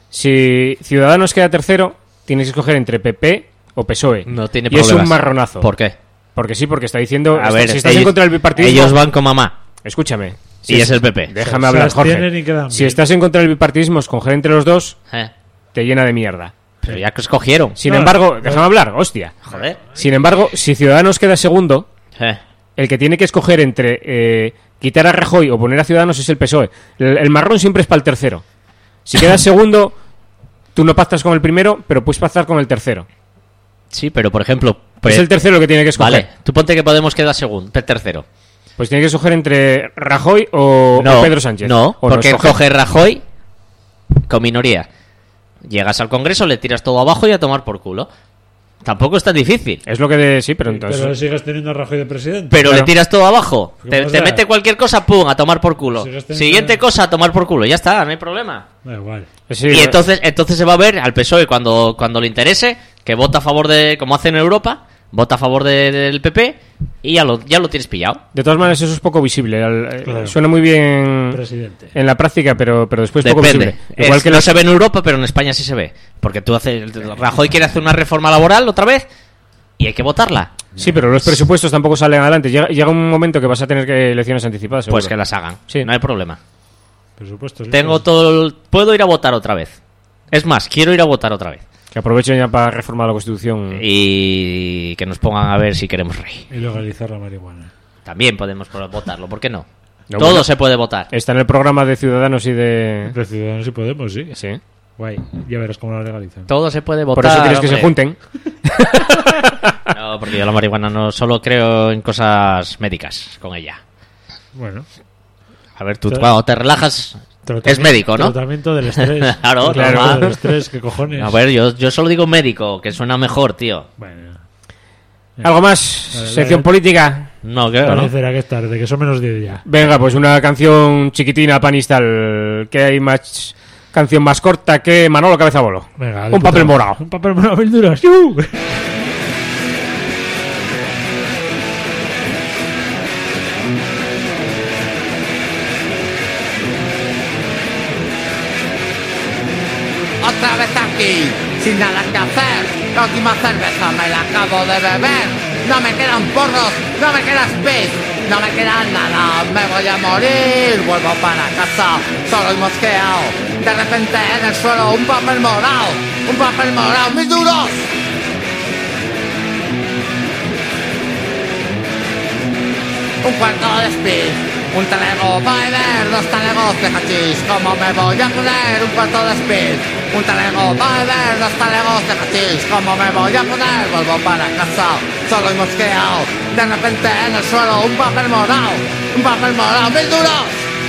Si Ciudadanos queda tercero, tienes que escoger entre P P o P S O E. No tiene y problemas. es un marronazo. ¿Por qué? Porque sí, porque está diciendo... A está- ver, si estás ellos, en contra del bipartidismo... ellos van con mamá. Escúchame. Y es el P P. Déjame Se hablar, Jorge. abstienen y quedan Si bien. estás en contra del bipartidismo, escoger entre los dos Eh, te llena de mierda. Pero ya que escogieron. Sin No, embargo, no. déjame hablar, hostia. Joder. Sin embargo, si Ciudadanos queda segundo, Eh, el que tiene que escoger entre eh, quitar a Rajoy o poner a Ciudadanos es el P S O E. El, el marrón siempre es para el tercero. Si quedas segundo, tú no pactas con el primero, pero puedes pactar con el tercero. sí, pero por ejemplo... pues- es el tercero el que tiene que escoger. Vale, tú ponte que Podemos quedar segundo, tercero. Pues tiene que escoger entre Rajoy o, o Pedro Sánchez. No, O porque escoger. coge Rajoy con minoría. Llegas al Congreso, le tiras todo abajo y a tomar por culo. Tampoco es tan difícil. Es lo que de... Sí, pero entonces... Pero sigues teniendo a Rajoy de presidente. Pero Claro. le tiras todo abajo. ¿Qué Te, pasa? te mete cualquier cosa, pum, a tomar por culo. Sigues teniendo- Siguiente cosa, a tomar por culo. Ya está, no hay problema. Da igual. Sí, y no- entonces, entonces se va a ver al P S O E cuando, cuando le interese, que vota a favor de, como hacen en Europa, vota a favor de- del P P y ya lo, ya lo tienes pillado. De todas maneras, eso es poco visible. Al- eh, Claro. Suena muy bien Presidente. en la práctica, pero, pero después poco Depende. visible. Igual Es- que no los- se ve en Europa, pero en España sí se ve. Porque tú haces, Rajoy quiere hacer una reforma laboral otra vez y hay que votarla. Sí, pero los presupuestos tampoco salen adelante. Llega, llega un momento que vas a tener que elecciones anticipadas. Pues seguro. que las hagan. Sí. No hay problema. Presupuestos. Tengo libres. todo. el- Puedo ir a votar otra vez. Es más, quiero ir a votar otra vez. Que aprovechen ya para reformar la Constitución. Y que nos pongan a ver si queremos rey. Y legalizar la marihuana. También podemos pro- votarlo, ¿por qué no? No, Todo bueno. se puede votar. Está en el programa de Ciudadanos y de... De Ciudadanos y Podemos, sí. Sí. Guay. Ya verás cómo la legalizan. Todo se puede votar. Por eso quieres que se hombre. junten. No, porque yo la marihuana no solo creo en cosas médicas con ella. Bueno. A ver, tú Te- cuando te relajas Tratamiento- es médico, ¿no? Tratamiento del estrés. Claro, Tratamiento normal. del estrés, ¿qué cojones? A ver, yo, yo solo digo médico, que suena mejor, tío. Bueno. ¿Algo más? Dale, Sección dale. política. No, creo, ¿no? Parecerá que es tarde, que son menos diez ya. Venga, pues una canción chiquitina, panistal. Que hay más... Canción más corta que Manolo Cabeza Bolo. Venga, de Un puta papel madre. morado. Un papel morado, verduras. ¡Yu! Otra vez aquí, sin nada que hacer. La última cerveza me la acabo de beber. No me quedan porros, no me queda speed, no me queda nada. Me voy a morir, vuelvo para casa, solo y mosqueado. De repente en el suelo un papel morado, un papel morado, mis duros. Un cuarto de speed, un talego Viber, dos talegos de hachís. ¿Cómo me voy a poner un cuarto de speed? Un talego Viber, dos talegos de hachís. ¿Cómo me voy a poner? Vuelvo para casa, solo y mosqueado. De repente en el suelo un papel morado, un papel morado, mil duros.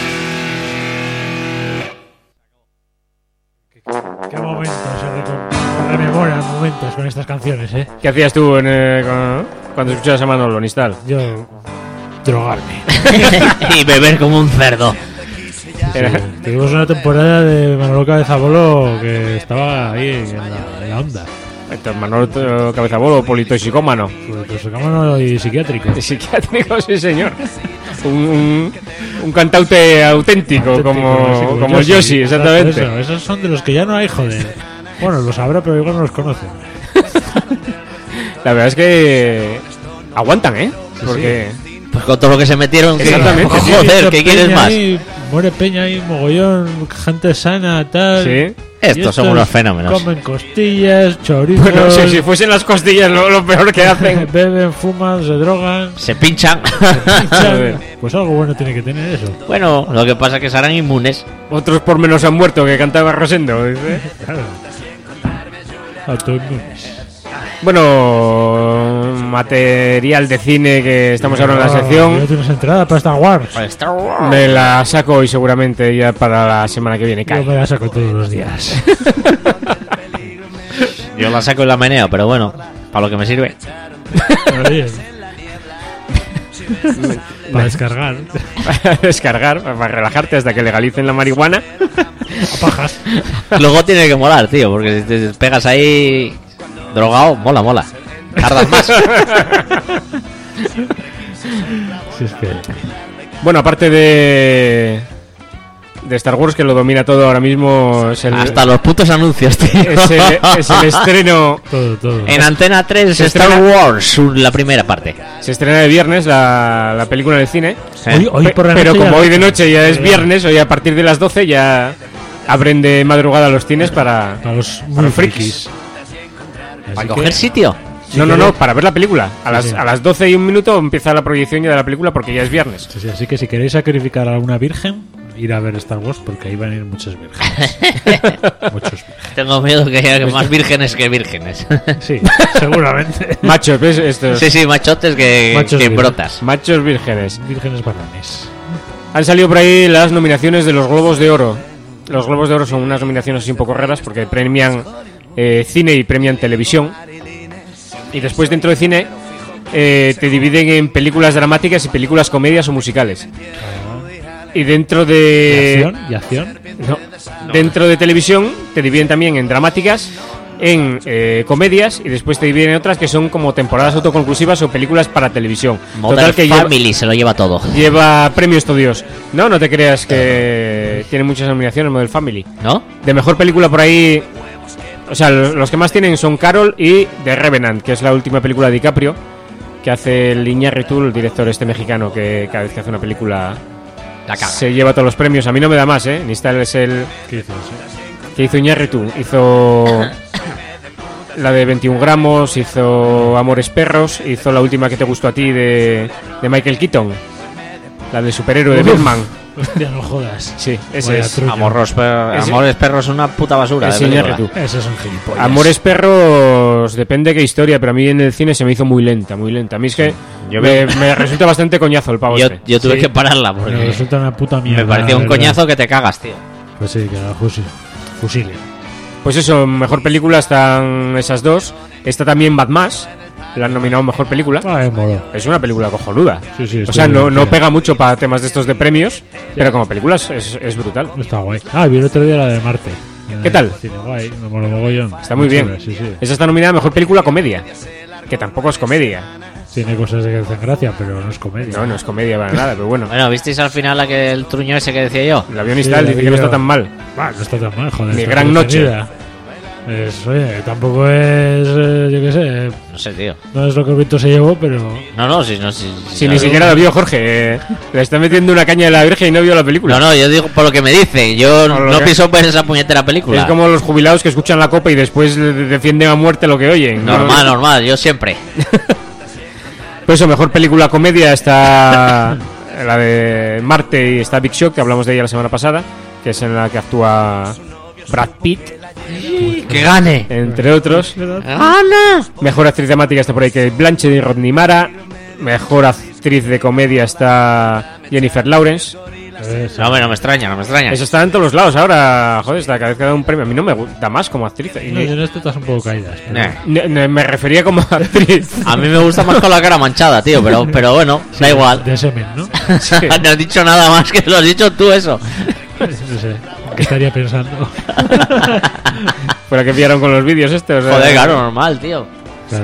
Qué momentos se recom- rememoran momentos con estas canciones, ¿eh? ¿Qué hacías tú en, eh, con- cuando escuchabas a Manolo, Nistal? Yo... drogarme. Y beber como un cerdo. Era- Tuvimos una temporada de Manolo Cabezabolo que estaba ahí en la, en la onda. Entonces, Manolo Cabezabolo, politoxicómano. Toxicómano y psiquiátrico. Psiquiátrico, sí, señor. Un, un, un cantante auténtico, como, como el Yoshi, exactamente. Eso, esos son de los que ya no hay, joder. Bueno, los habrá, pero igual no los conocen. La verdad es que aguantan, ¿eh? Porque Pues con todo lo que se metieron. que- Exactamente, sí, Joder, ¿qué quieres Peña más? ahí, muere Peña ahí, mogollón, gente sana, tal. sí. Y Estos son unos fenómenos. Comen costillas, chorizos. Bueno, si, si fuesen las costillas lo, lo peor que hacen. Beben, fuman, se drogan. Se pinchan. Joder. Pues algo bueno tiene que tener eso. Bueno, lo que pasa es que serán inmunes. Otros por menos han muerto, que cantaba Rosendo. Dice. Claro. Autoinmunes. Bueno, material de cine que estamos ahora en la ¿Ya sección. tienes entrada para Star Wars? Me la saco hoy seguramente ya para la semana que viene. Yo Cae. me la saco todos los días. Yo la saco y la meneo, pero bueno, para lo que me sirve. Oye. Para descargar. Para descargar, para relajarte hasta que legalicen la marihuana. A pajas. Luego tiene que molar, tío, porque si te pegas ahí drogado, mola, mola. Tardas más. Si es que. Bueno, aparte de de Star Wars, que lo domina todo ahora mismo, es el, Hasta los putos anuncios, tío. es el, es el estreno. Todo, todo. En Antena tres, Se Star estrena- Wars, un- la primera parte. Se estrena de viernes la, la película en el cine. Hoy, hoy Pe- por la pero noche como ya- hoy de noche ya es viernes, hoy a partir de las doce ya abren de madrugada los cines para, Para los para muy los frikis. frikis. Para Así coger que- sitio. No, no, que- no, para ver la película. A, Sí, las, sí. a las doce y un minuto empieza la proyección ya de la película porque ya es viernes. Sí, sí, así que si queréis sacrificar a alguna virgen, ir a ver Star Wars porque ahí van a ir muchas vírgenes. Muchos vírgenes. Tengo miedo que haya más vírgenes que vírgenes. Sí, seguramente. Machos, ¿ves? Estos Sí, sí, machotes que, Machos que vírgenes. brotas. machos vírgenes. Vírgenes bananes. Han salido por ahí las nominaciones de los Globos de Oro. Los Globos de Oro son unas nominaciones así un poco raras porque premian eh, cine y premian televisión. Y después dentro de cine eh, te dividen en películas dramáticas y películas comedias o musicales. Y dentro ¿Y de... acción? ¿Y acción? No. Dentro de televisión te dividen también en dramáticas, en eh, comedias y después te dividen en otras que son como temporadas autoconclusivas o películas para televisión. Modern que lleva, Family se lo lleva todo. lleva premios todo Dios. No, no te creas que tiene muchas nominaciones Modern Family. ¿No? De mejor película por ahí, o sea, lo- los que más tienen son Carol y The Revenant, que es la última película de DiCaprio que hace el Iñárritu, el director este mexicano que cada vez que hace una película La caga. se lleva todos los premios. A mí no me da más, ¿eh? Ni está es el ¿Qué dices? que hizo Iñárritu. Hizo la de veintiún gramos, hizo Amores Perros, hizo la última que te gustó a ti de, de Michael Keaton, la del superhéroe de Uf. Batman. Hostia, no jodas. Sí, ese Vaya es. truño. Amorros, per- Ese- Amores Perros, una puta basura. Ese de película. Iñárritu. Ese es un gilipollas. Amores Perros, depende de qué historia, pero a mí en el cine se me hizo muy lenta, muy lenta. A mí es que Yo me, veo- me resulta bastante coñazo el pavo Yo, este. yo tuve Sí. que pararla Pero porque resulta una puta mierda. me parecía un la verdad. coñazo que te cagas, tío. Pues sí, que la fusil. Fusile. Pues eso, mejor película están esas dos. Está también Mad Max, la han nominado mejor película. Ah, me moló. Es una película cojonuda. Sí, sí, o estoy sea, no, bien, no tío. pega mucho para temas de estos de premios, pero como películas es, es brutal. Está guay. Ah, vi el otro día la de Marte. ¿Qué tal? Cine guay, me moló mogollón. Está muy bien. chula, Sí, sí. Esa está nominada a mejor película comedia, que tampoco es comedia. Tiene cosas que hacen gracia, pero no es comedia. No, no es comedia para nada, pero bueno. Bueno, ¿visteis al final la que el truño ese que decía yo? El avión Sí, y tal la dice vi que no yo. está tan mal. Ah, no está tan mal, joder. Mi está gran noche. entretenida. Es, oye, tampoco es, eh, yo qué sé, No sé, tío. no es lo que el viento se llevó, pero... No, no, si no, si, Si no, ni siquiera la vio Jorge, eh, le está metiendo una caña de la Virgen y no vio la película. No, no, yo digo por lo que me dice. Yo Por lo no que- pienso ver esa puñetera película. Es como los jubilados que escuchan la copa y después le- defienden a muerte lo que oyen. ¿no? Normal, normal, yo siempre. Por eso, mejor película comedia está la de Marte y está Big Shock, que hablamos de ella la semana pasada, que es en la que actúa Brad Pitt, ¡Que gane! entre otros. ¡Gana! Mejor actriz dramática está por ahí que Blanchett y Rodney Mara. Mejor actriz de comedia está Jennifer Lawrence. eh, No, hombre, no me extraña, no me extraña. Eso está en todos los lados ahora, joder, está cada vez que da un premio. A mí no me gusta más como actriz. Y- no, yo en este estás un poco caídas. pero- Nah. ne- ne- me refería como actriz. A mí me gusta más con la cara manchada, tío, pero, pero bueno, da igual. De semen, ¿no? Sí. No has dicho nada más que lo has dicho tú eso. sé. ¿Qué estaría pensando? Fue la que pillaron con los vídeos este. O sea, Joder, claro, normal, tío. Claro.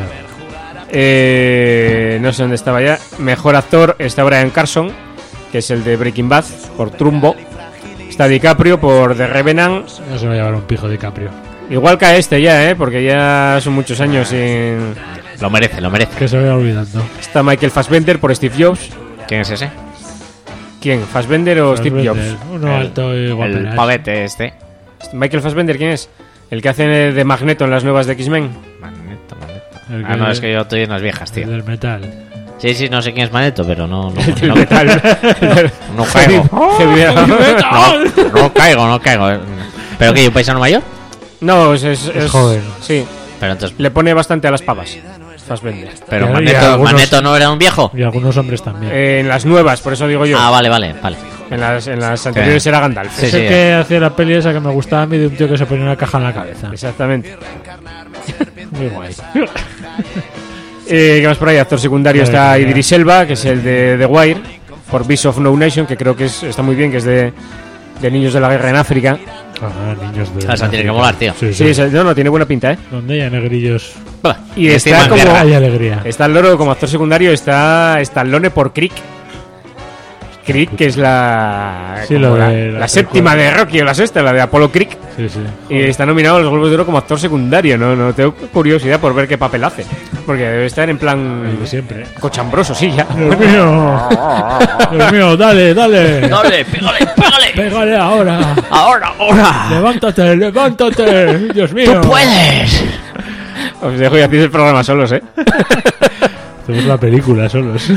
Eh, no sé dónde estaba ya. Mejor actor está Bryan Cranston, que es el de Breaking Bad, por Trumbo. Está DiCaprio por The Revenant. No se va a llevar un pijo DiCaprio. Igual cae este ya, ¿eh? Porque ya son muchos años sin... Lo merece, lo merece. Que se vaya olvidando. Está Michael Fassbender por Steve Jobs. ¿Quién es ese? ¿Quién? ¿Fassbender o Steve Fassbender, Jobs? Uno alto y El guaperas. pavete este. Michael Fassbender, ¿quién es? El que hace de Magneto en las nuevas de X-Men. Magneto, Magneto. El Ah, que- no, es que yo estoy en las viejas, El tío. del metal. Sí, sí, no sé quién es Magneto, pero no, no, El no, metal. no caigo. Heavy- No, no caigo, no caigo. ¿Pero qué, un paisano mayor? No, es, es, es- joven. Sí, Pero entonces... le pone bastante a las pavas. Fassbender. Pero Y- y Magneto, algunos- Magneto no era un viejo. Y algunos hombres también. Eh, en las nuevas, por eso digo yo. Ah, vale, vale, vale. En las, en las anteriores era Gandalf. Sí, es sí. el que hacía la peli esa que me gustaba a mí de un tío que se ponía una caja en la cabeza. Exactamente. Muy guay. Eh, ¿Qué más por ahí? Actor secundario Joder, está qué Idris Elba, que es el de The Wire, por Beast of No Nation, que creo que es, está muy bien, que es de, de niños de la guerra en África. Ah, niños de... Ah, esa tiene que molar, tío. Sí, Sí, sí. es- no, no, tiene buena pinta, ¿eh? Donde haya negrillos Bah, Y encima está en como- guerra. hay alegría. Está el loro como actor secundario, está Stallone por Creek. Creek, que es la, Sí, como lo la, de la la séptima de Rocky o la sexta, la de Apollo Creek. Sí, sí. Y está nominado a los Globos de Oro como actor secundario. No, no tengo curiosidad por ver qué papel hace. Porque debe estar en El plan de siempre. cochambroso, sí, ya. Dios mío. Dios mío, dale, dale. Dale, pégale, pégale. Pégale ahora. Ahora, ahora. Levántate, levántate. Dios mío. Tú puedes. Os dejo y hacéis el programa solos, ¿eh? Hacemos la película solos.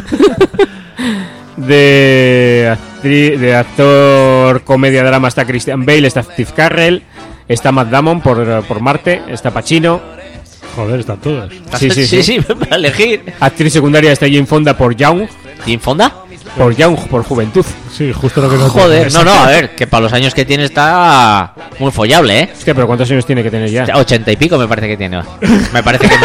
De, actri- de actor comedia-drama está Christian Bale, está Steve Carell, está Matt Damon por, por Marte, está Pacino. Joder, están todos. Sí, sí, sí. sí, para elegir. Actriz secundaria está Jane Fonda por Young, ¿Team Fonda? por Young, por Juventud. Sí, justo lo que no Joder, tenías. no, no, a ver, que para los años que tiene está muy follable, ¿eh? Hostia, pero ¿cuántos años tiene que tener ya? Ochenta y pico me parece que tiene. Me parece que no.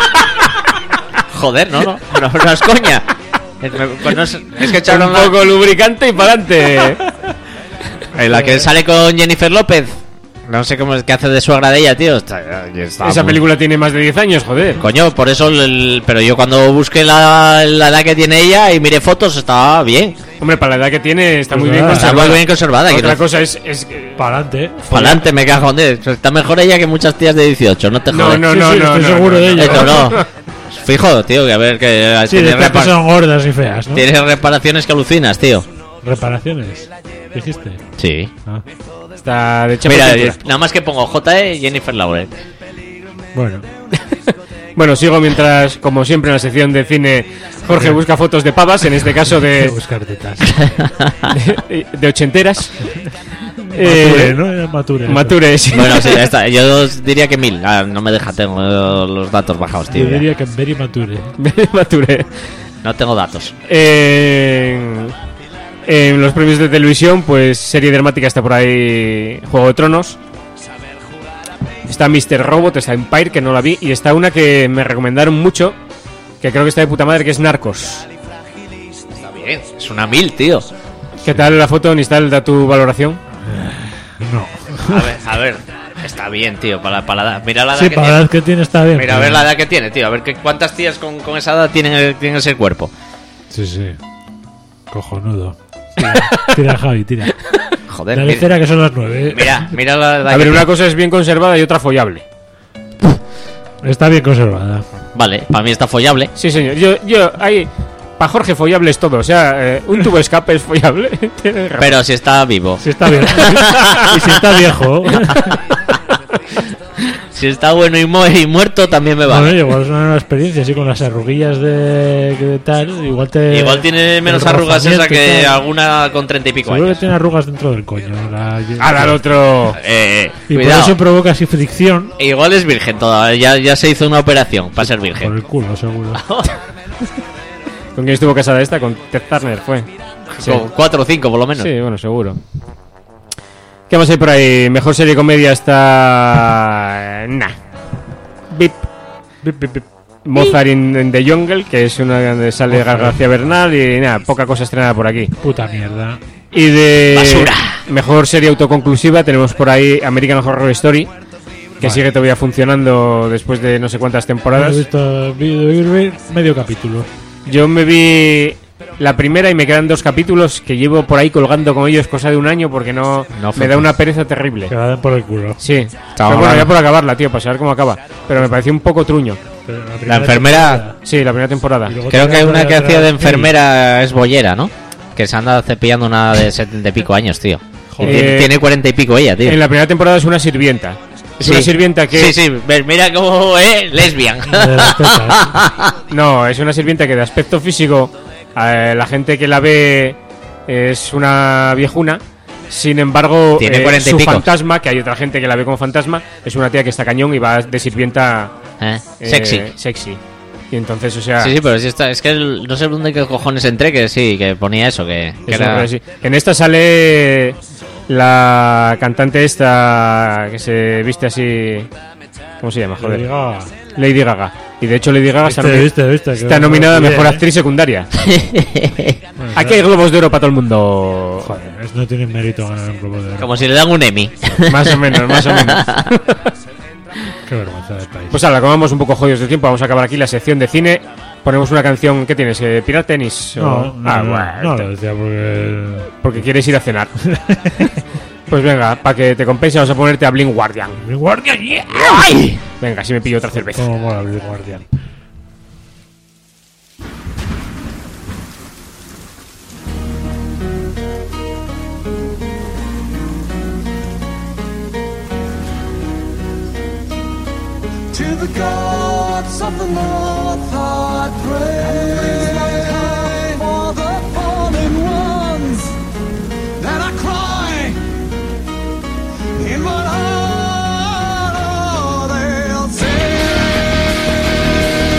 Joder, no, no, no, no es coña. Es, me- pues no es, es que echaron Un la, poco lubricante y para adelante. en la que sale con Jennifer López. No sé cómo es que hace de suegra de ella, tío. Está- está Esa muy- película tiene más de diez años, joder. Coño, por eso, el- pero yo cuando busqué la, la edad que tiene ella y miré fotos, estaba bien. Hombre, para la edad que tiene está Pues muy bien nada, Está conservada. muy bien conservada. Otra quiero- cosa es... es que- Para adelante. Para adelante, me cago en Dios. Está mejor ella que muchas tías de dieciocho, no te No, jodes. no, Sí, no, sí, no, estoy no, seguro no, de no. ello. Esto no. Fijo, tío, que a ver que Sí, de tiene, estas que repa- son gordas y feas, ¿no? tiene reparaciones que alucinas, tío. Reparaciones. ¿Dijiste? Sí. Ah, Está de hecho Mira, película. nada más que pongo J E Jennifer Lawrence. bueno. Bueno, sigo mientras, como siempre en la sección de cine, Jorge busca fotos de pavas, en este caso Voy a de, buscar tetas. de, de ochenteras. Mature, Eh, ¿no? Era Mature. eso. Mature, sí. Bueno, sí, ya está. Yo os diría que mil. Ah, no me deja, tengo los datos bajados, tío. Yo ya. diría que en Very Mature. Mature. No tengo datos. En, en los premios de televisión, pues serie dramática está por ahí Juego de Tronos. Está mister Robot, está Empire, que no la vi. Y está una que me recomendaron mucho, que creo que está de puta madre, que es Narcos. Está bien. Es una mil, tío. ¿Qué tal la foto? Nistal, da tu valoración. No. A ver, a ver. Está bien, tío. Para, para la edad. Mira la edad Sí, que para la tiene. edad que tiene está bien. Mira, a pero- ver la edad que tiene, tío. A ver que, cuántas tías con, con esa edad tienen, tienen ese cuerpo. Sí, sí. Cojonudo. Tira, tira Javi, tira. Joder, La mira, lecera que son las nueve. ¿eh? mira, mira la edad A que ver, tiene. una cosa es bien conservada y otra follable. Está bien conservada. Vale, para mí está follable. Sí, señor. Yo, yo, ahí, para Jorge follable es todo. O sea, eh, un tubo escape es follable. Tienes razón. Pero si está vivo. Si está bien. Y si está viejo. Si está bueno y, mu- y muerto, también me Bueno, vale. igual es una nueva experiencia, así con las arruguillas de, de tal. Igual te. Igual tiene menos el arrugas esa rozamiento y que tal. alguna con treinta y pico Seguro que años. tiene arrugas dentro del coño. La- Ahora el otro. Eh, Y cuidado. por eso provoca así fricción. Igual es virgen todavía. Ya, ya se hizo una operación para ser Por virgen. el culo, seguro. ¿Con quién estuvo casada esta? Con Ted Turner, fue. Sí. Con cuatro o cinco por lo menos. Sí, bueno, seguro. ¿Qué más hay por ahí? Mejor serie de comedia está. Nah. Bip. Bip, bip, bip. Mozart in, in the Jungle, que es una donde sale Gal García Bernal y nada, poca cosa estrenada por aquí. Puta mierda. Y de Basura. mejor serie autoconclusiva tenemos por ahí American Horror Story, que Vale. sigue todavía funcionando después de no sé cuántas He temporadas. visto vi- vi- medio capítulo. Yo me vi la primera y me quedan dos capítulos que llevo por ahí colgando con ellos cosa de un año porque no, No me da una pereza terrible. Que la den por el culo. Sí, Estaba pero bueno, raro. ya por acabarla, tío, para saber cómo acaba. Pero me pareció un poco truño. Pero La primera enfermera, temporada, Sí, la primera temporada. y luego creo te que da una por que atrás- hacía de Sí. enfermera es bollera, ¿no? Que se anda cepillando una de setenta y pico años, tío. Y Joder. tiene, tiene cuarenta y pico ella, tío. En la primera temporada es una sirvienta. Es Sí. una sirvienta que... Sí, sí, ves, mira cómo, eh, lesbian. De las tetas. No, es una sirvienta que de aspecto físico eh, la gente que la ve es una viejuna. Sin embargo, Tiene eh, cuarenta y su pico. fantasma, que hay otra gente que la ve como fantasma, es una tía que está cañón y va de sirvienta Eh, eh, Sexy. sexy. Y entonces, o sea, Sí, sí, pero sí está, es que el- no sé dónde qué cojones entré que sí, que ponía eso, que, que es una era... cosa así. En esta sale la cantante esta que se viste así, ¿cómo se llama? Joder. Lady Gaga. Lady Gaga. Y de hecho Lady Gaga está, Viste, nomi- viste, viste, que está va nominada a bien, Mejor ¿eh? Actriz Secundaria. Bueno, Aquí hay globos de oro para todo el mundo. Joder, es- no tiene mérito ganar un globo de oro. Como si le dan un Emmy. Más o menos, más o menos. Qué vergüenza del país. Pues ahora, como vamos un poco jodidos de tiempo, vamos a acabar aquí la sección de cine. Ponemos una canción, ¿qué tienes? Eh, ¿Pirar tenis? O- no, no, ah, no, bueno, no, te- lo decía porque... porque quieres ir a cenar. Pues venga, para que te compense vamos a ponerte a Blink Guardian. Blink Guardian, yeah. ¡Ay! Venga, si me pillo otra cerveza. Cómo mola Blink Guardian. To the gods of the north I pray for the fallen ones that I cry in my heart. Oh, they'll say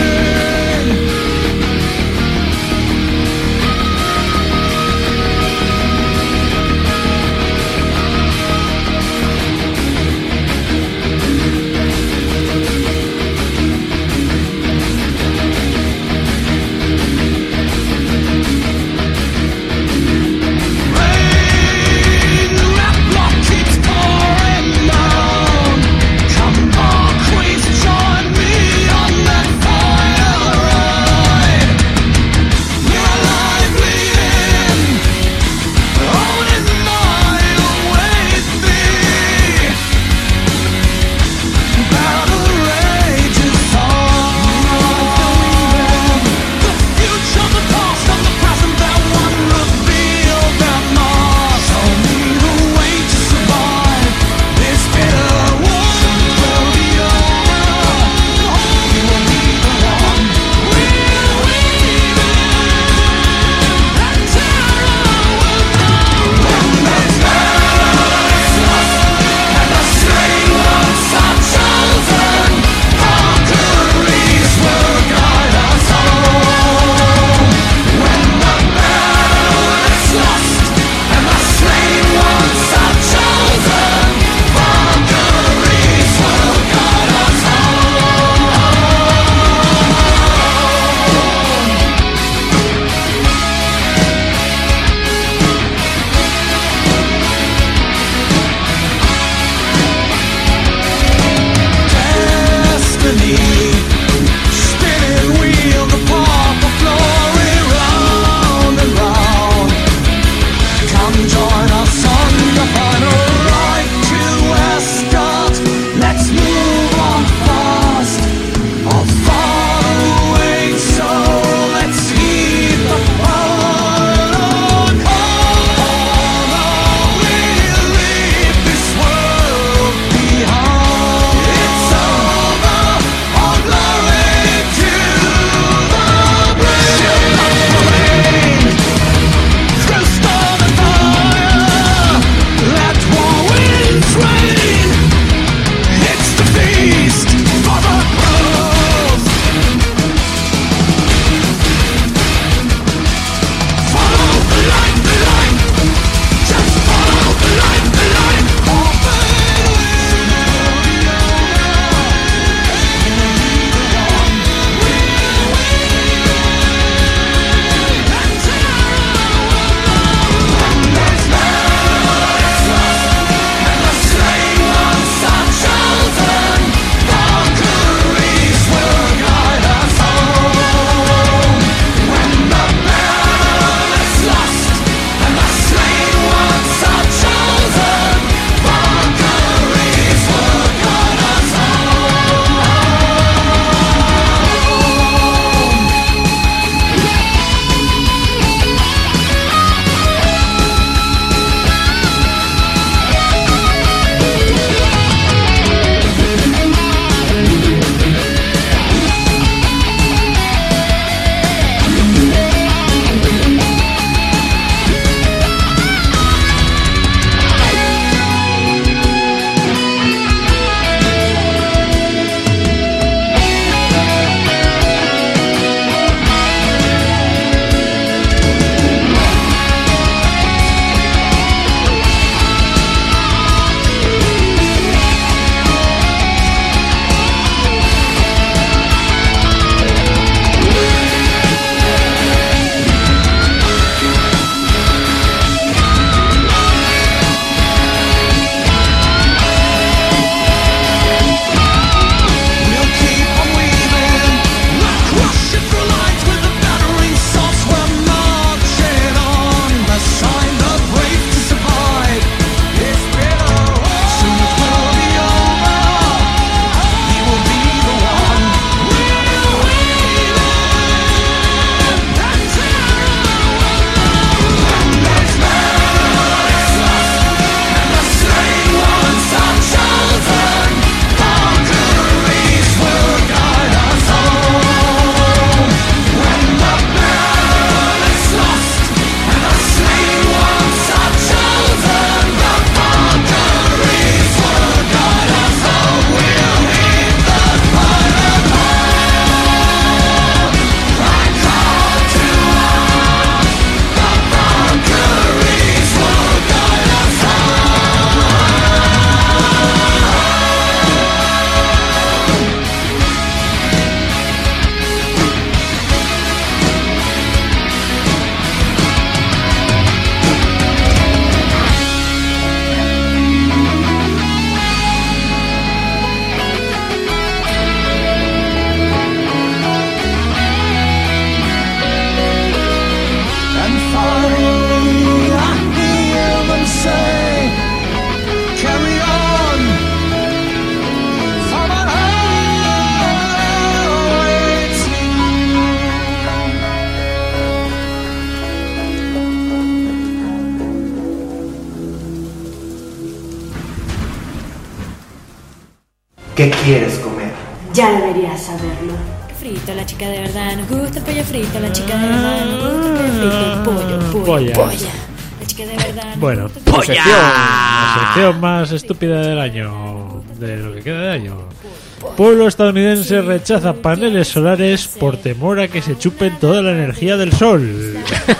¿Qué quieres comer? Ya deberías saberlo. Frito, la chica de verdad, nos gusta el pollo frito, la chica de verdad, nos gusta el pollo frito, pollo, pollo, Polla. polla. La chica de verdad. nos Bueno, gusta el pollo. ¡Polla! la sección más estúpida del año, de lo que queda de año. Pueblo estadounidense rechaza paneles solares por temor a que se chupen toda la energía del sol.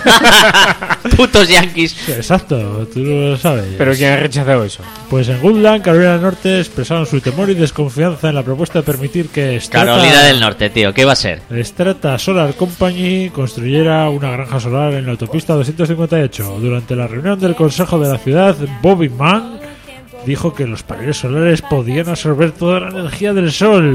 Putos yankees. Exacto, tú lo sabes. ¿Pero quién ha rechazado eso? Pues en Woodland, Carolina del Norte, expresaron su temor y desconfianza en la propuesta de permitir que Strata, Carolina del Norte, tío, ¿qué va a ser? Strata Solar Company construyera una granja solar en la autopista doscientos cincuenta y ocho. Durante la reunión del consejo de la ciudad, Bobby Mann dijo que los paneles solares podían absorber toda la energía del sol.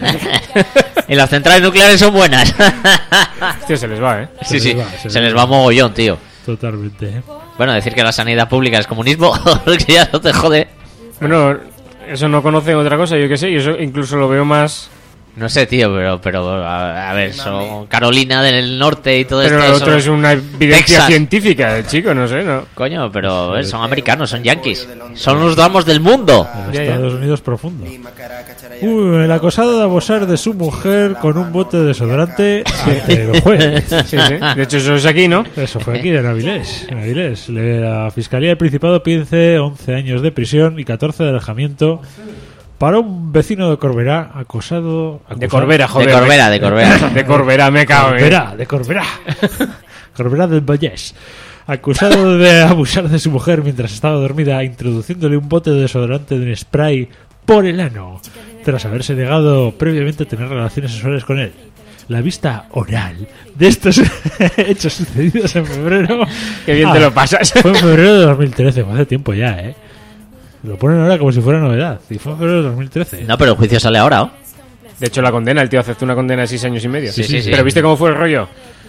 Y las centrales nucleares son buenas. Hostia, se les va, ¿eh? Sí, Se sí, les va, se se les les va mogollón, tío. Totalmente. ¿eh? Bueno, decir que la sanidad pública es comunismo, que ya no te jode. Bueno, eso no conocen otra cosa, yo qué sé, y eso incluso lo veo más... No sé, tío, pero, pero a, a ver, son Carolina del Norte y todo Pero esto. lo otro son- es una evidencia Texas. científica, chico, no sé, ¿no? Coño, pero eh, son americanos, son yankees. Son los damos del mundo. En Ya, ya. Estados Unidos profundo. Uh, el acosado de abusar de su mujer con un bote de desodorante ante el juez. Sí, sí. De hecho, eso es aquí, ¿no? Eso fue aquí en Avilés. En Avilés. Le- La Fiscalía del Principado pide once años de prisión y catorce de alejamiento para un vecino de Corberá acosado... De acusado- Corbera, joder. De Corbera, de Corbera. De Corbera, me cago, ¿eh? Corberá, de Corberá. Corberá del Vallés. Acusado de abusar de su mujer mientras estaba dormida, introduciéndole un bote de desodorante de un spray por el ano, tras haberse negado previamente a tener relaciones sexuales con él. La vista oral de estos hechos sucedidos en febrero. Qué bien Ah, te lo pasas. Fue en febrero de dos mil trece, fue hace tiempo ya, ¿eh? Lo ponen ahora como si fuera novedad. Y fue en febrero de dos mil trece. No, pero el juicio sale ahora, ¿o? De hecho, la condena, el tío aceptó una condena de seis años y medio. Sí, sí, sí. Pero ¿viste cómo fue el rollo?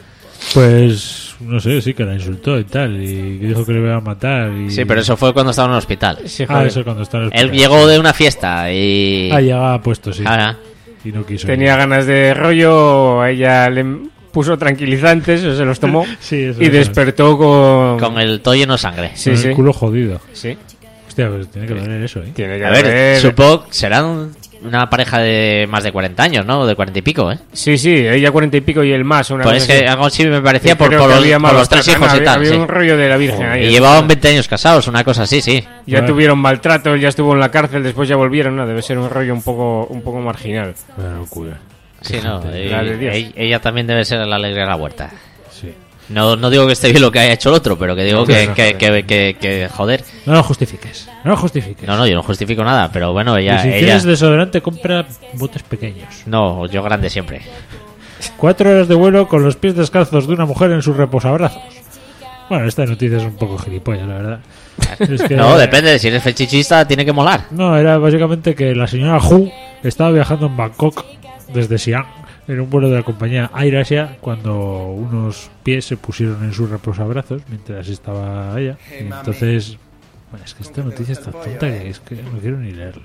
Pues no sé, sí que la insultó y tal. Y que dijo que le iba a matar. Y... Sí, pero eso fue cuando estaba en el hospital. Sí, Ah, joder. eso cuando está en el Él hospital. llegó de una fiesta y... Ah, llegaba puesto, sí. Ahora, Y no quiso. Tenía ir. ganas de rollo, ella le puso tranquilizantes, o se los tomó, Sí, eso y es. despertó con... con el todo lleno de sangre. Sí, Con sí. el culo jodido. Sí, Hostia, pues tiene que doler eso, ¿eh? tiene que A ver, haber- supongo que serán una pareja de más de cuarenta años, ¿no? De cuarenta y pico, ¿eh? Sí, sí, ella cuarenta y pico y él más. Una Pues es cosa que así. algo así me parecía Sí, por, creo por que los, había por malos los tres tratos, hijos y había- tal. Había sí. un rollo de la Virgen ahí. Y llevaban veinte años casados, una cosa así, sí. Ya Bueno. tuvieron maltratos, ya estuvo en la cárcel, después ya volvieron, ¿no? Debe ser un rollo un poco, un poco marginal. Una locura. Sí, no. y- la de Dios. e- ella también debe ser la alegría de la huerta. Sí. No, no digo que esté bien lo que haya hecho el otro, pero que digo No, que, no, que, joder. que, que, que, joder. No lo justifiques. No lo justifiques. No, no, yo no justifico nada, pero bueno, Y ella... si ella... tienes desodorante, compra botes pequeños. No, yo grande siempre. Cuatro horas de vuelo con los pies descalzos de una mujer en sus reposabrazos. Bueno, esta noticia es un poco gilipollas, la verdad. Es que- No, depende, si eres fetichista tiene que molar. No, era básicamente que la señora Hu estaba viajando en Bangkok desde Xi'an en un vuelo de la compañía AirAsia cuando unos pies se pusieron en sus reposabrazos mientras estaba ella. Y entonces, bueno, es que esta noticia está tonta que es que no quiero ni leerla.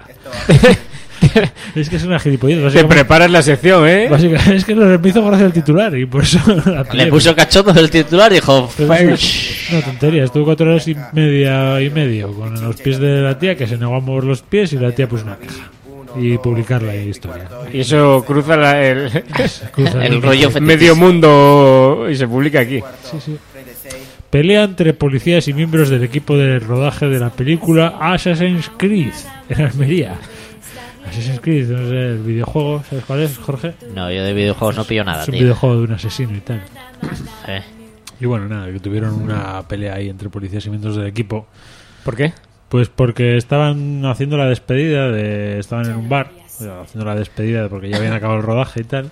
Es que es una gilipollez. Te Básicamente, preparas la sección, ¿eh? básicamente es que no- me hizo gracia el titular y por eso la Le tiré. puso cachondo el titular y dijo... Pero es una tontería, estuvo cuatro horas y media y medio con los pies de la tía que se negó a mover los pies y la tía puso una queja y publicar la historia. Y eso cruza la- el Cruza El rollo fetichista. medio mundo y se publica aquí. Sí, sí. Pelea entre policías y miembros del equipo de rodaje de la película Assassin's Creed en Almería. Assassin's Creed, no sé, el videojuego, ¿sabes cuál es, Jorge? No, yo de videojuegos no pillo nada, Es un tío. videojuego de un asesino y tal. Eh. Y bueno, nada, que tuvieron una pelea ahí entre policías y miembros del equipo. ¿Por qué? Pues porque estaban haciendo la despedida de... Estaban en un bar, haciendo la despedida porque ya habían acabado el rodaje y tal.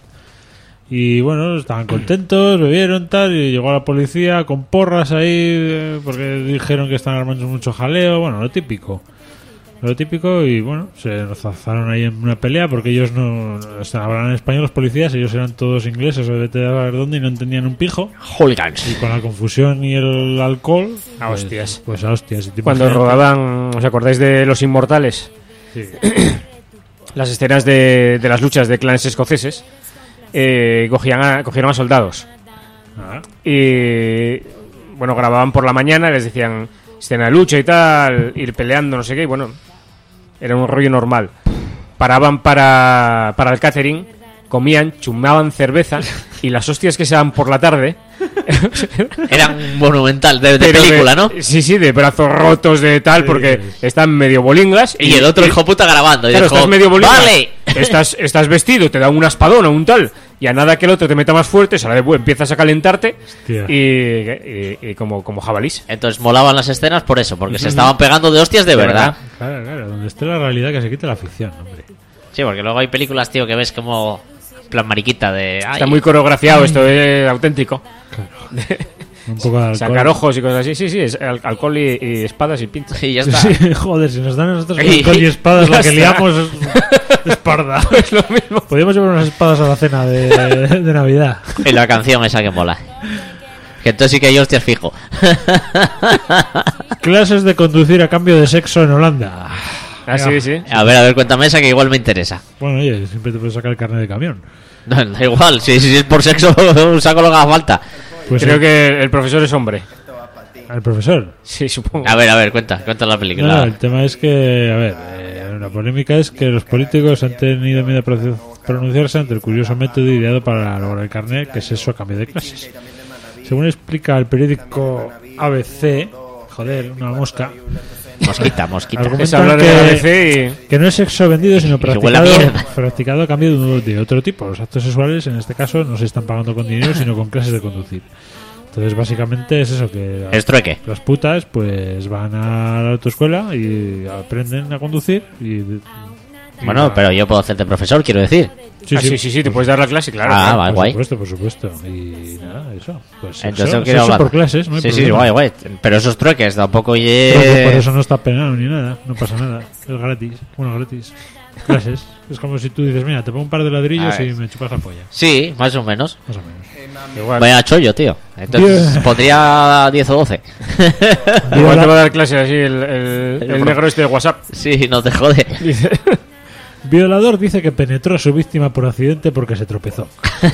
Y bueno, estaban contentos, bebieron tal, y llegó la policía con porras ahí, eh, porque dijeron que estaban armando mucho jaleo, bueno, lo típico. Lo típico, y bueno, se enzazaron ahí en una pelea porque ellos no, o sea, hablan en español los policías, ellos eran todos ingleses o de vete a saber dónde y no entendían un pijo. Hooligans. Y con la confusión y el alcohol, A pues- hostias. Pues a hostias. Y te Cuando imaginas- rodaban, ¿os acordáis de Los Inmortales? Sí. Las escenas de, de las luchas de clanes escoceses, eh, cogían a- cogieron a soldados. Ah, Y bueno, grababan por la mañana, les decían escena de lucha y tal, ir peleando, no sé qué, y bueno, era un rollo normal. paraban para, para el catering, comían, chumaban cerveza y las hostias que se daban por la tarde Eran monumental, de, de pero película, de, ¿no? Sí, sí, de brazos rotos, de tal, Sí, porque sí, sí. están medio bolingas. Y, y el otro hijo puta grabando. Y claro, dijo, estás medio bolingas, ¡vale! estás, estás vestido, te da una espadona o un tal, y a nada que el otro te meta más fuerte, sale, empiezas a calentarte Hostia. y, y, y como, como jabalís. Entonces molaban las escenas por eso, porque se estaban pegando de hostias de, De verdad. verdad. Claro, claro, donde esté la realidad que se quite la ficción, hombre. Sí, porque luego hay películas, tío, que ves como en plan mariquita de... ay, Está muy coreografiado, esto es auténtico. Un poco de alcohol. Sacar ojos y cosas así, sí, sí, es al- alcohol y, y espadas y pintas. y ya está. Sí, joder, si nos dan a nosotros Y- alcohol y espadas, ya la que está. liamos es, es parda. Es lo mismo. Podríamos llevar unas espadas a la cena de, de Navidad. Y la canción esa que mola. Que entonces sí que hay hostias fijo. Clases de conducir a cambio de sexo en Holanda. Ah, sí, sí. A ver, a ver, cuéntame esa que igual me interesa. Bueno, oye, siempre te puedes sacar el carnet de camión. No, da igual, si, si es por sexo, saco lo que haga falta. Pues Creo el, que el profesor es hombre. el profesor. Sí, supongo. A ver, a ver, cuenta, cuenta la No, película. no, el tema es que, a ver, eh, la polémica es que los políticos han tenido miedo a pro- pronunciarse ante el curioso método ideado para lograr el carnet, que es eso a cambio de clases. Según explica el periódico A B C, joder, una mosca, Mosquita, mosquita. Argumento- Es hablar de que- A B C y... que no es sexo vendido, sino Que huele a practicado, mierda. practicado a cambio de, de otro tipo. Los actos sexuales, en este caso, no se están pagando con dinero, sino con clases de conducir. Entonces, básicamente es eso, que Es trueque. las putas pues van a la autoescuela y aprenden a conducir y, y Bueno, pero yo puedo hacerte profesor, quiero decir. sí, Ah, sí, sí, sí, te puedes dar la clase, claro. Ah, claro. va, por guay. supuesto, por supuesto. Y nada, eso. Pues Entonces eso, yo quiero eso hablar. por clases, no hay sí, sí, problema. guay, guay. Pero esos trueques tampoco Creo que por ye... eso no está penado ni nada, no pasa nada. Es gratis, bueno, gratis. Clases. Es como si tú dices, mira, te pongo un par de ladrillos A ver. y me chupas la polla. Sí, más o menos. Más o menos. Igual. Vaya chollo, tío. Entonces Bien. pondría diez o doce. Igual te va a dar clase así el, el, el pro- negro este de WhatsApp. Sí, no te jode. Dice, Violador dice que penetró a su víctima por accidente porque se tropezó.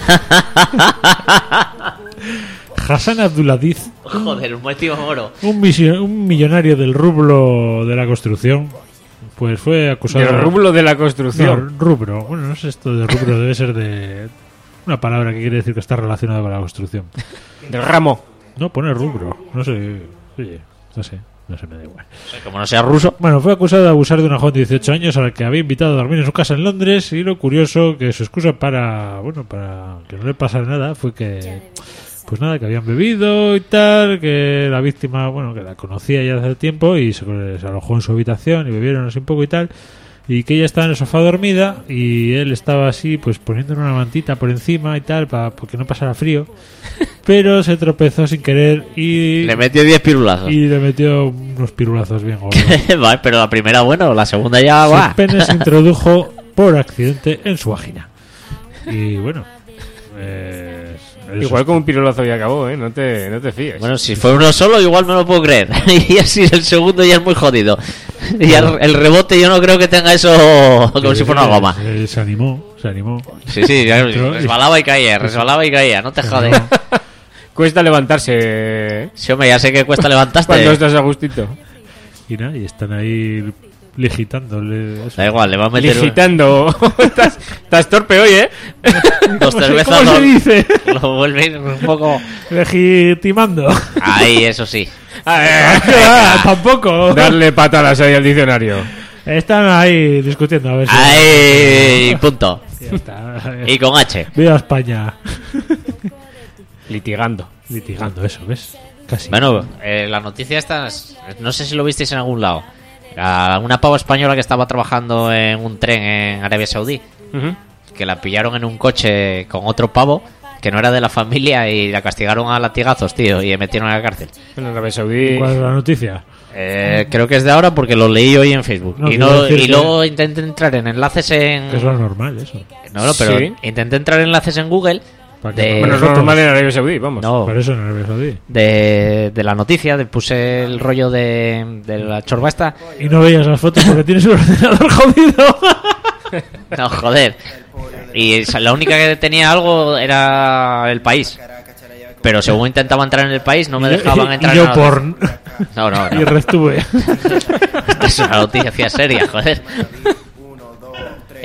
Hassan Abdulaziz, Joder, un motivo moro. un, misio- un millonario del rublo de la construcción, pues fue acusado el rublo de la No, construcción. rubro. Bueno, no sé esto de rubro, debe ser de una palabra que quiere decir que está relacionada con la construcción. Del ramo. No, pone rubro. No sé. Oye, no sé. No sé, me da igual. Como no sea ruso. Bueno, fue acusado de abusar de una joven de dieciocho años a la que había invitado a dormir en su casa en Londres. Y lo curioso que su excusa para, bueno, para que no le pasara nada fue que, pues nada, que habían bebido y tal, que la víctima, bueno, que la conocía ya hace tiempo y se, se alojó en su habitación y bebieron así un poco y tal. Y que ella estaba en el sofá dormida y él estaba así, pues poniéndole una mantita por encima y tal, para que no pasara frío. Pero se tropezó sin querer y Le metió diez pirulazos. y le metió unos pirulazos bien gordos. Vale, pero la primera, bueno, la segunda ya va. Su pene se introdujo por accidente en su vagina. Y bueno, pues, eso Igual es- con un pirulazo ya acabó, ¿eh? No te, no te fíes. Bueno, si fue uno solo, igual me lo puedo creer. Y así el segundo ya es muy jodido. Y el, el rebote yo no creo que tenga eso como si fuera una goma. Se, se animó, se animó. Sí, sí, ya Entró y- resbalaba y caía, resbalaba y caía, no te jode. Cuesta levantarse ¿eh? Sí, hombre, ya sé que cuesta levantarte. cuando estás a gustito. Y nada, y están ahí legitándole. eso. Da igual, le va a meter Digitando. estás, estás torpe hoy, ¿eh? dos ¿Cómo se- cervezas, ¿Cómo se lo, dice? lo vuelve un poco... Legitimando. Ahí, eso sí. Ah, tampoco. Darle patadas ahí al diccionario. Están ahí discutiendo a ver si. Ahí, punto. Ya está. Y con H. Viva España. Litigando. Litigando eso, ¿ves? Casi. Bueno, eh, la noticia esta, es- no sé si lo visteis en algún lado. A una pava española que estaba trabajando en un tren en Arabia Saudí, Ujú. que la pillaron en un coche con otro pavo que no era de la familia y la castigaron a latigazos, tío, y le metieron en la cárcel. En Arabia Saudí. ¿Cuál es la noticia? Eh, creo que es de ahora porque lo leí hoy en Facebook. No, y quiero no, decir y que- luego intenté entrar en enlaces en... Que es lo normal, eso. No, no, pero Sí. intenté entrar en enlaces en Google Para que de... Bueno, es lo normal en Arabia Saudí, vamos. No, Por eso en Arabia Saudí. de, de la noticia, de, puse el rollo de, de la chorba esta. Y no veías las fotos porque tienes el ordenador jodido. No, joder. Y esa- la única que tenía algo era el país. Pero según intentaba entrar en el país, no me dejaban Y- entrar y en yo la porn. No, no, Y no. restuve. Es una noticia seria, joder.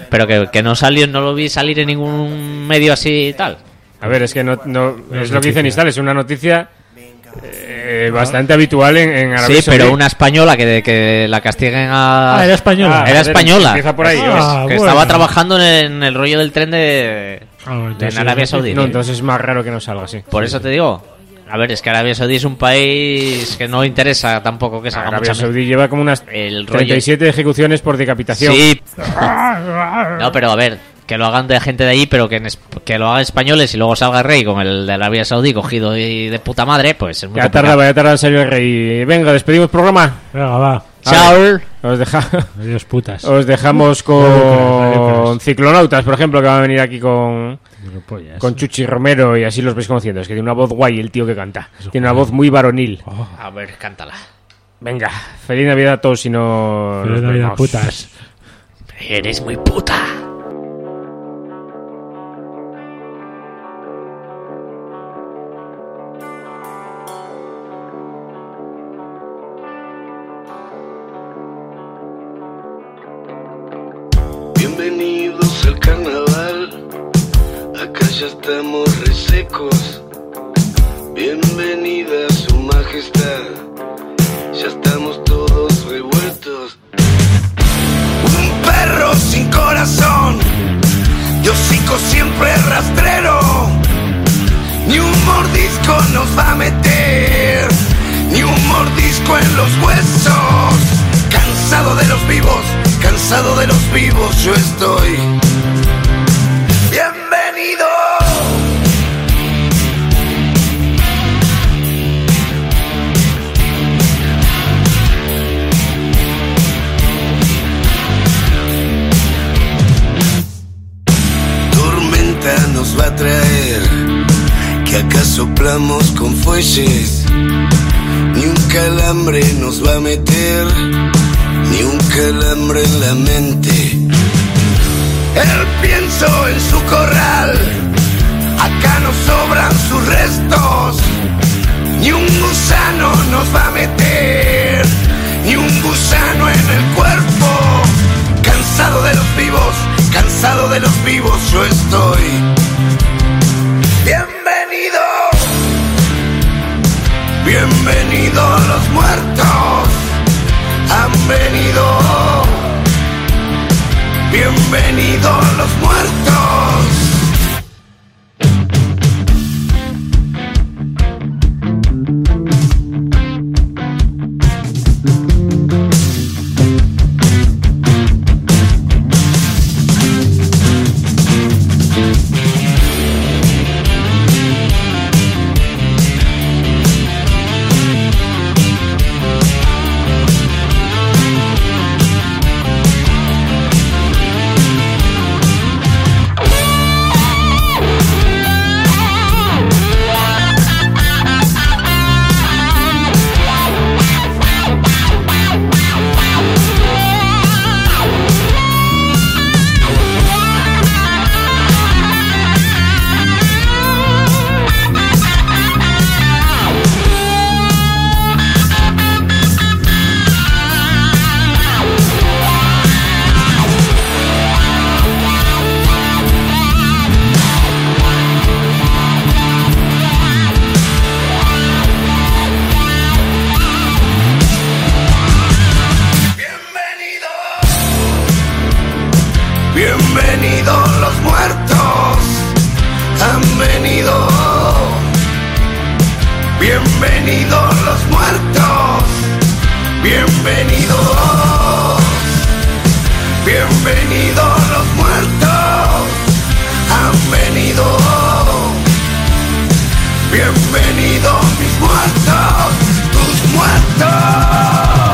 pero que, que no salió, no lo vi salir en ningún medio así y tal. A ver, es que no, no es lo que dice Nistal, es una noticia eh, bastante habitual en, en Arabia Sí, Saudí. pero una española que, que la castiguen a... Ah, era española. Ah, Era joder, española. empieza por ahí, que, ¿ves? Ah, que bueno. estaba trabajando en, en el rollo del tren de, Ah, bueno, de entonces en Arabia sí, Saudí. No, entonces es más raro que no salga así. Por eso te digo. A ver, es que Arabia Saudí es un país que no interesa tampoco que salga Arabia mucha Saudí lleva como unas el rollo. treinta y siete ejecuciones por decapitación. Sí. No, pero a ver, que lo hagan de gente de allí, pero que, en es- que lo hagan españoles y luego salga el rey con el de Arabia Saudí cogido y de puta madre, pues es muy Ya complicado. tardaba, ya tardaba en salir el rey. Venga, despedimos programa. Venga, va. Chao. Os, deja- Adiós, putas. os dejamos Vale, con pues. ciclonautas, por ejemplo, que van a venir aquí con, Gilipollas. con Chuchi Romero y así los vais conociendo. Es que tiene una voz guay el tío que canta. Tiene una voz muy varonil. A ver, cántala. Venga, feliz Navidad a todos si no Feliz nos Navidad, vemos. putas. Eres muy puta. Bienvenidos al carnaval, acá ya estamos resecos. Bienvenida su majestad, ya estamos todos revueltos. Un perro sin corazón y hocico siempre rastrero. Ni un mordisco nos va a meter, ni un mordisco en los huesos. Cansado de los vivos, cansado de los vivos yo estoy. Bienvenido. Tormenta nos va a traer, que acá soplamos con fuelles. Ni un calambre nos va a meter, ni un calambre en la mente. El pienso en su corral, acá nos sobran sus restos. Ni un gusano nos va a meter, ni un gusano en el cuerpo. Cansado de los vivos, cansado de los vivos yo estoy. Bienvenido. Bienvenido los muertos, han venido. Bienvenido los muertos. Bienvenidos los muertos, han venido. Bienvenidos los muertos, bienvenidos. Bienvenidos los muertos, han venido. Bienvenidos mis muertos, tus muertos.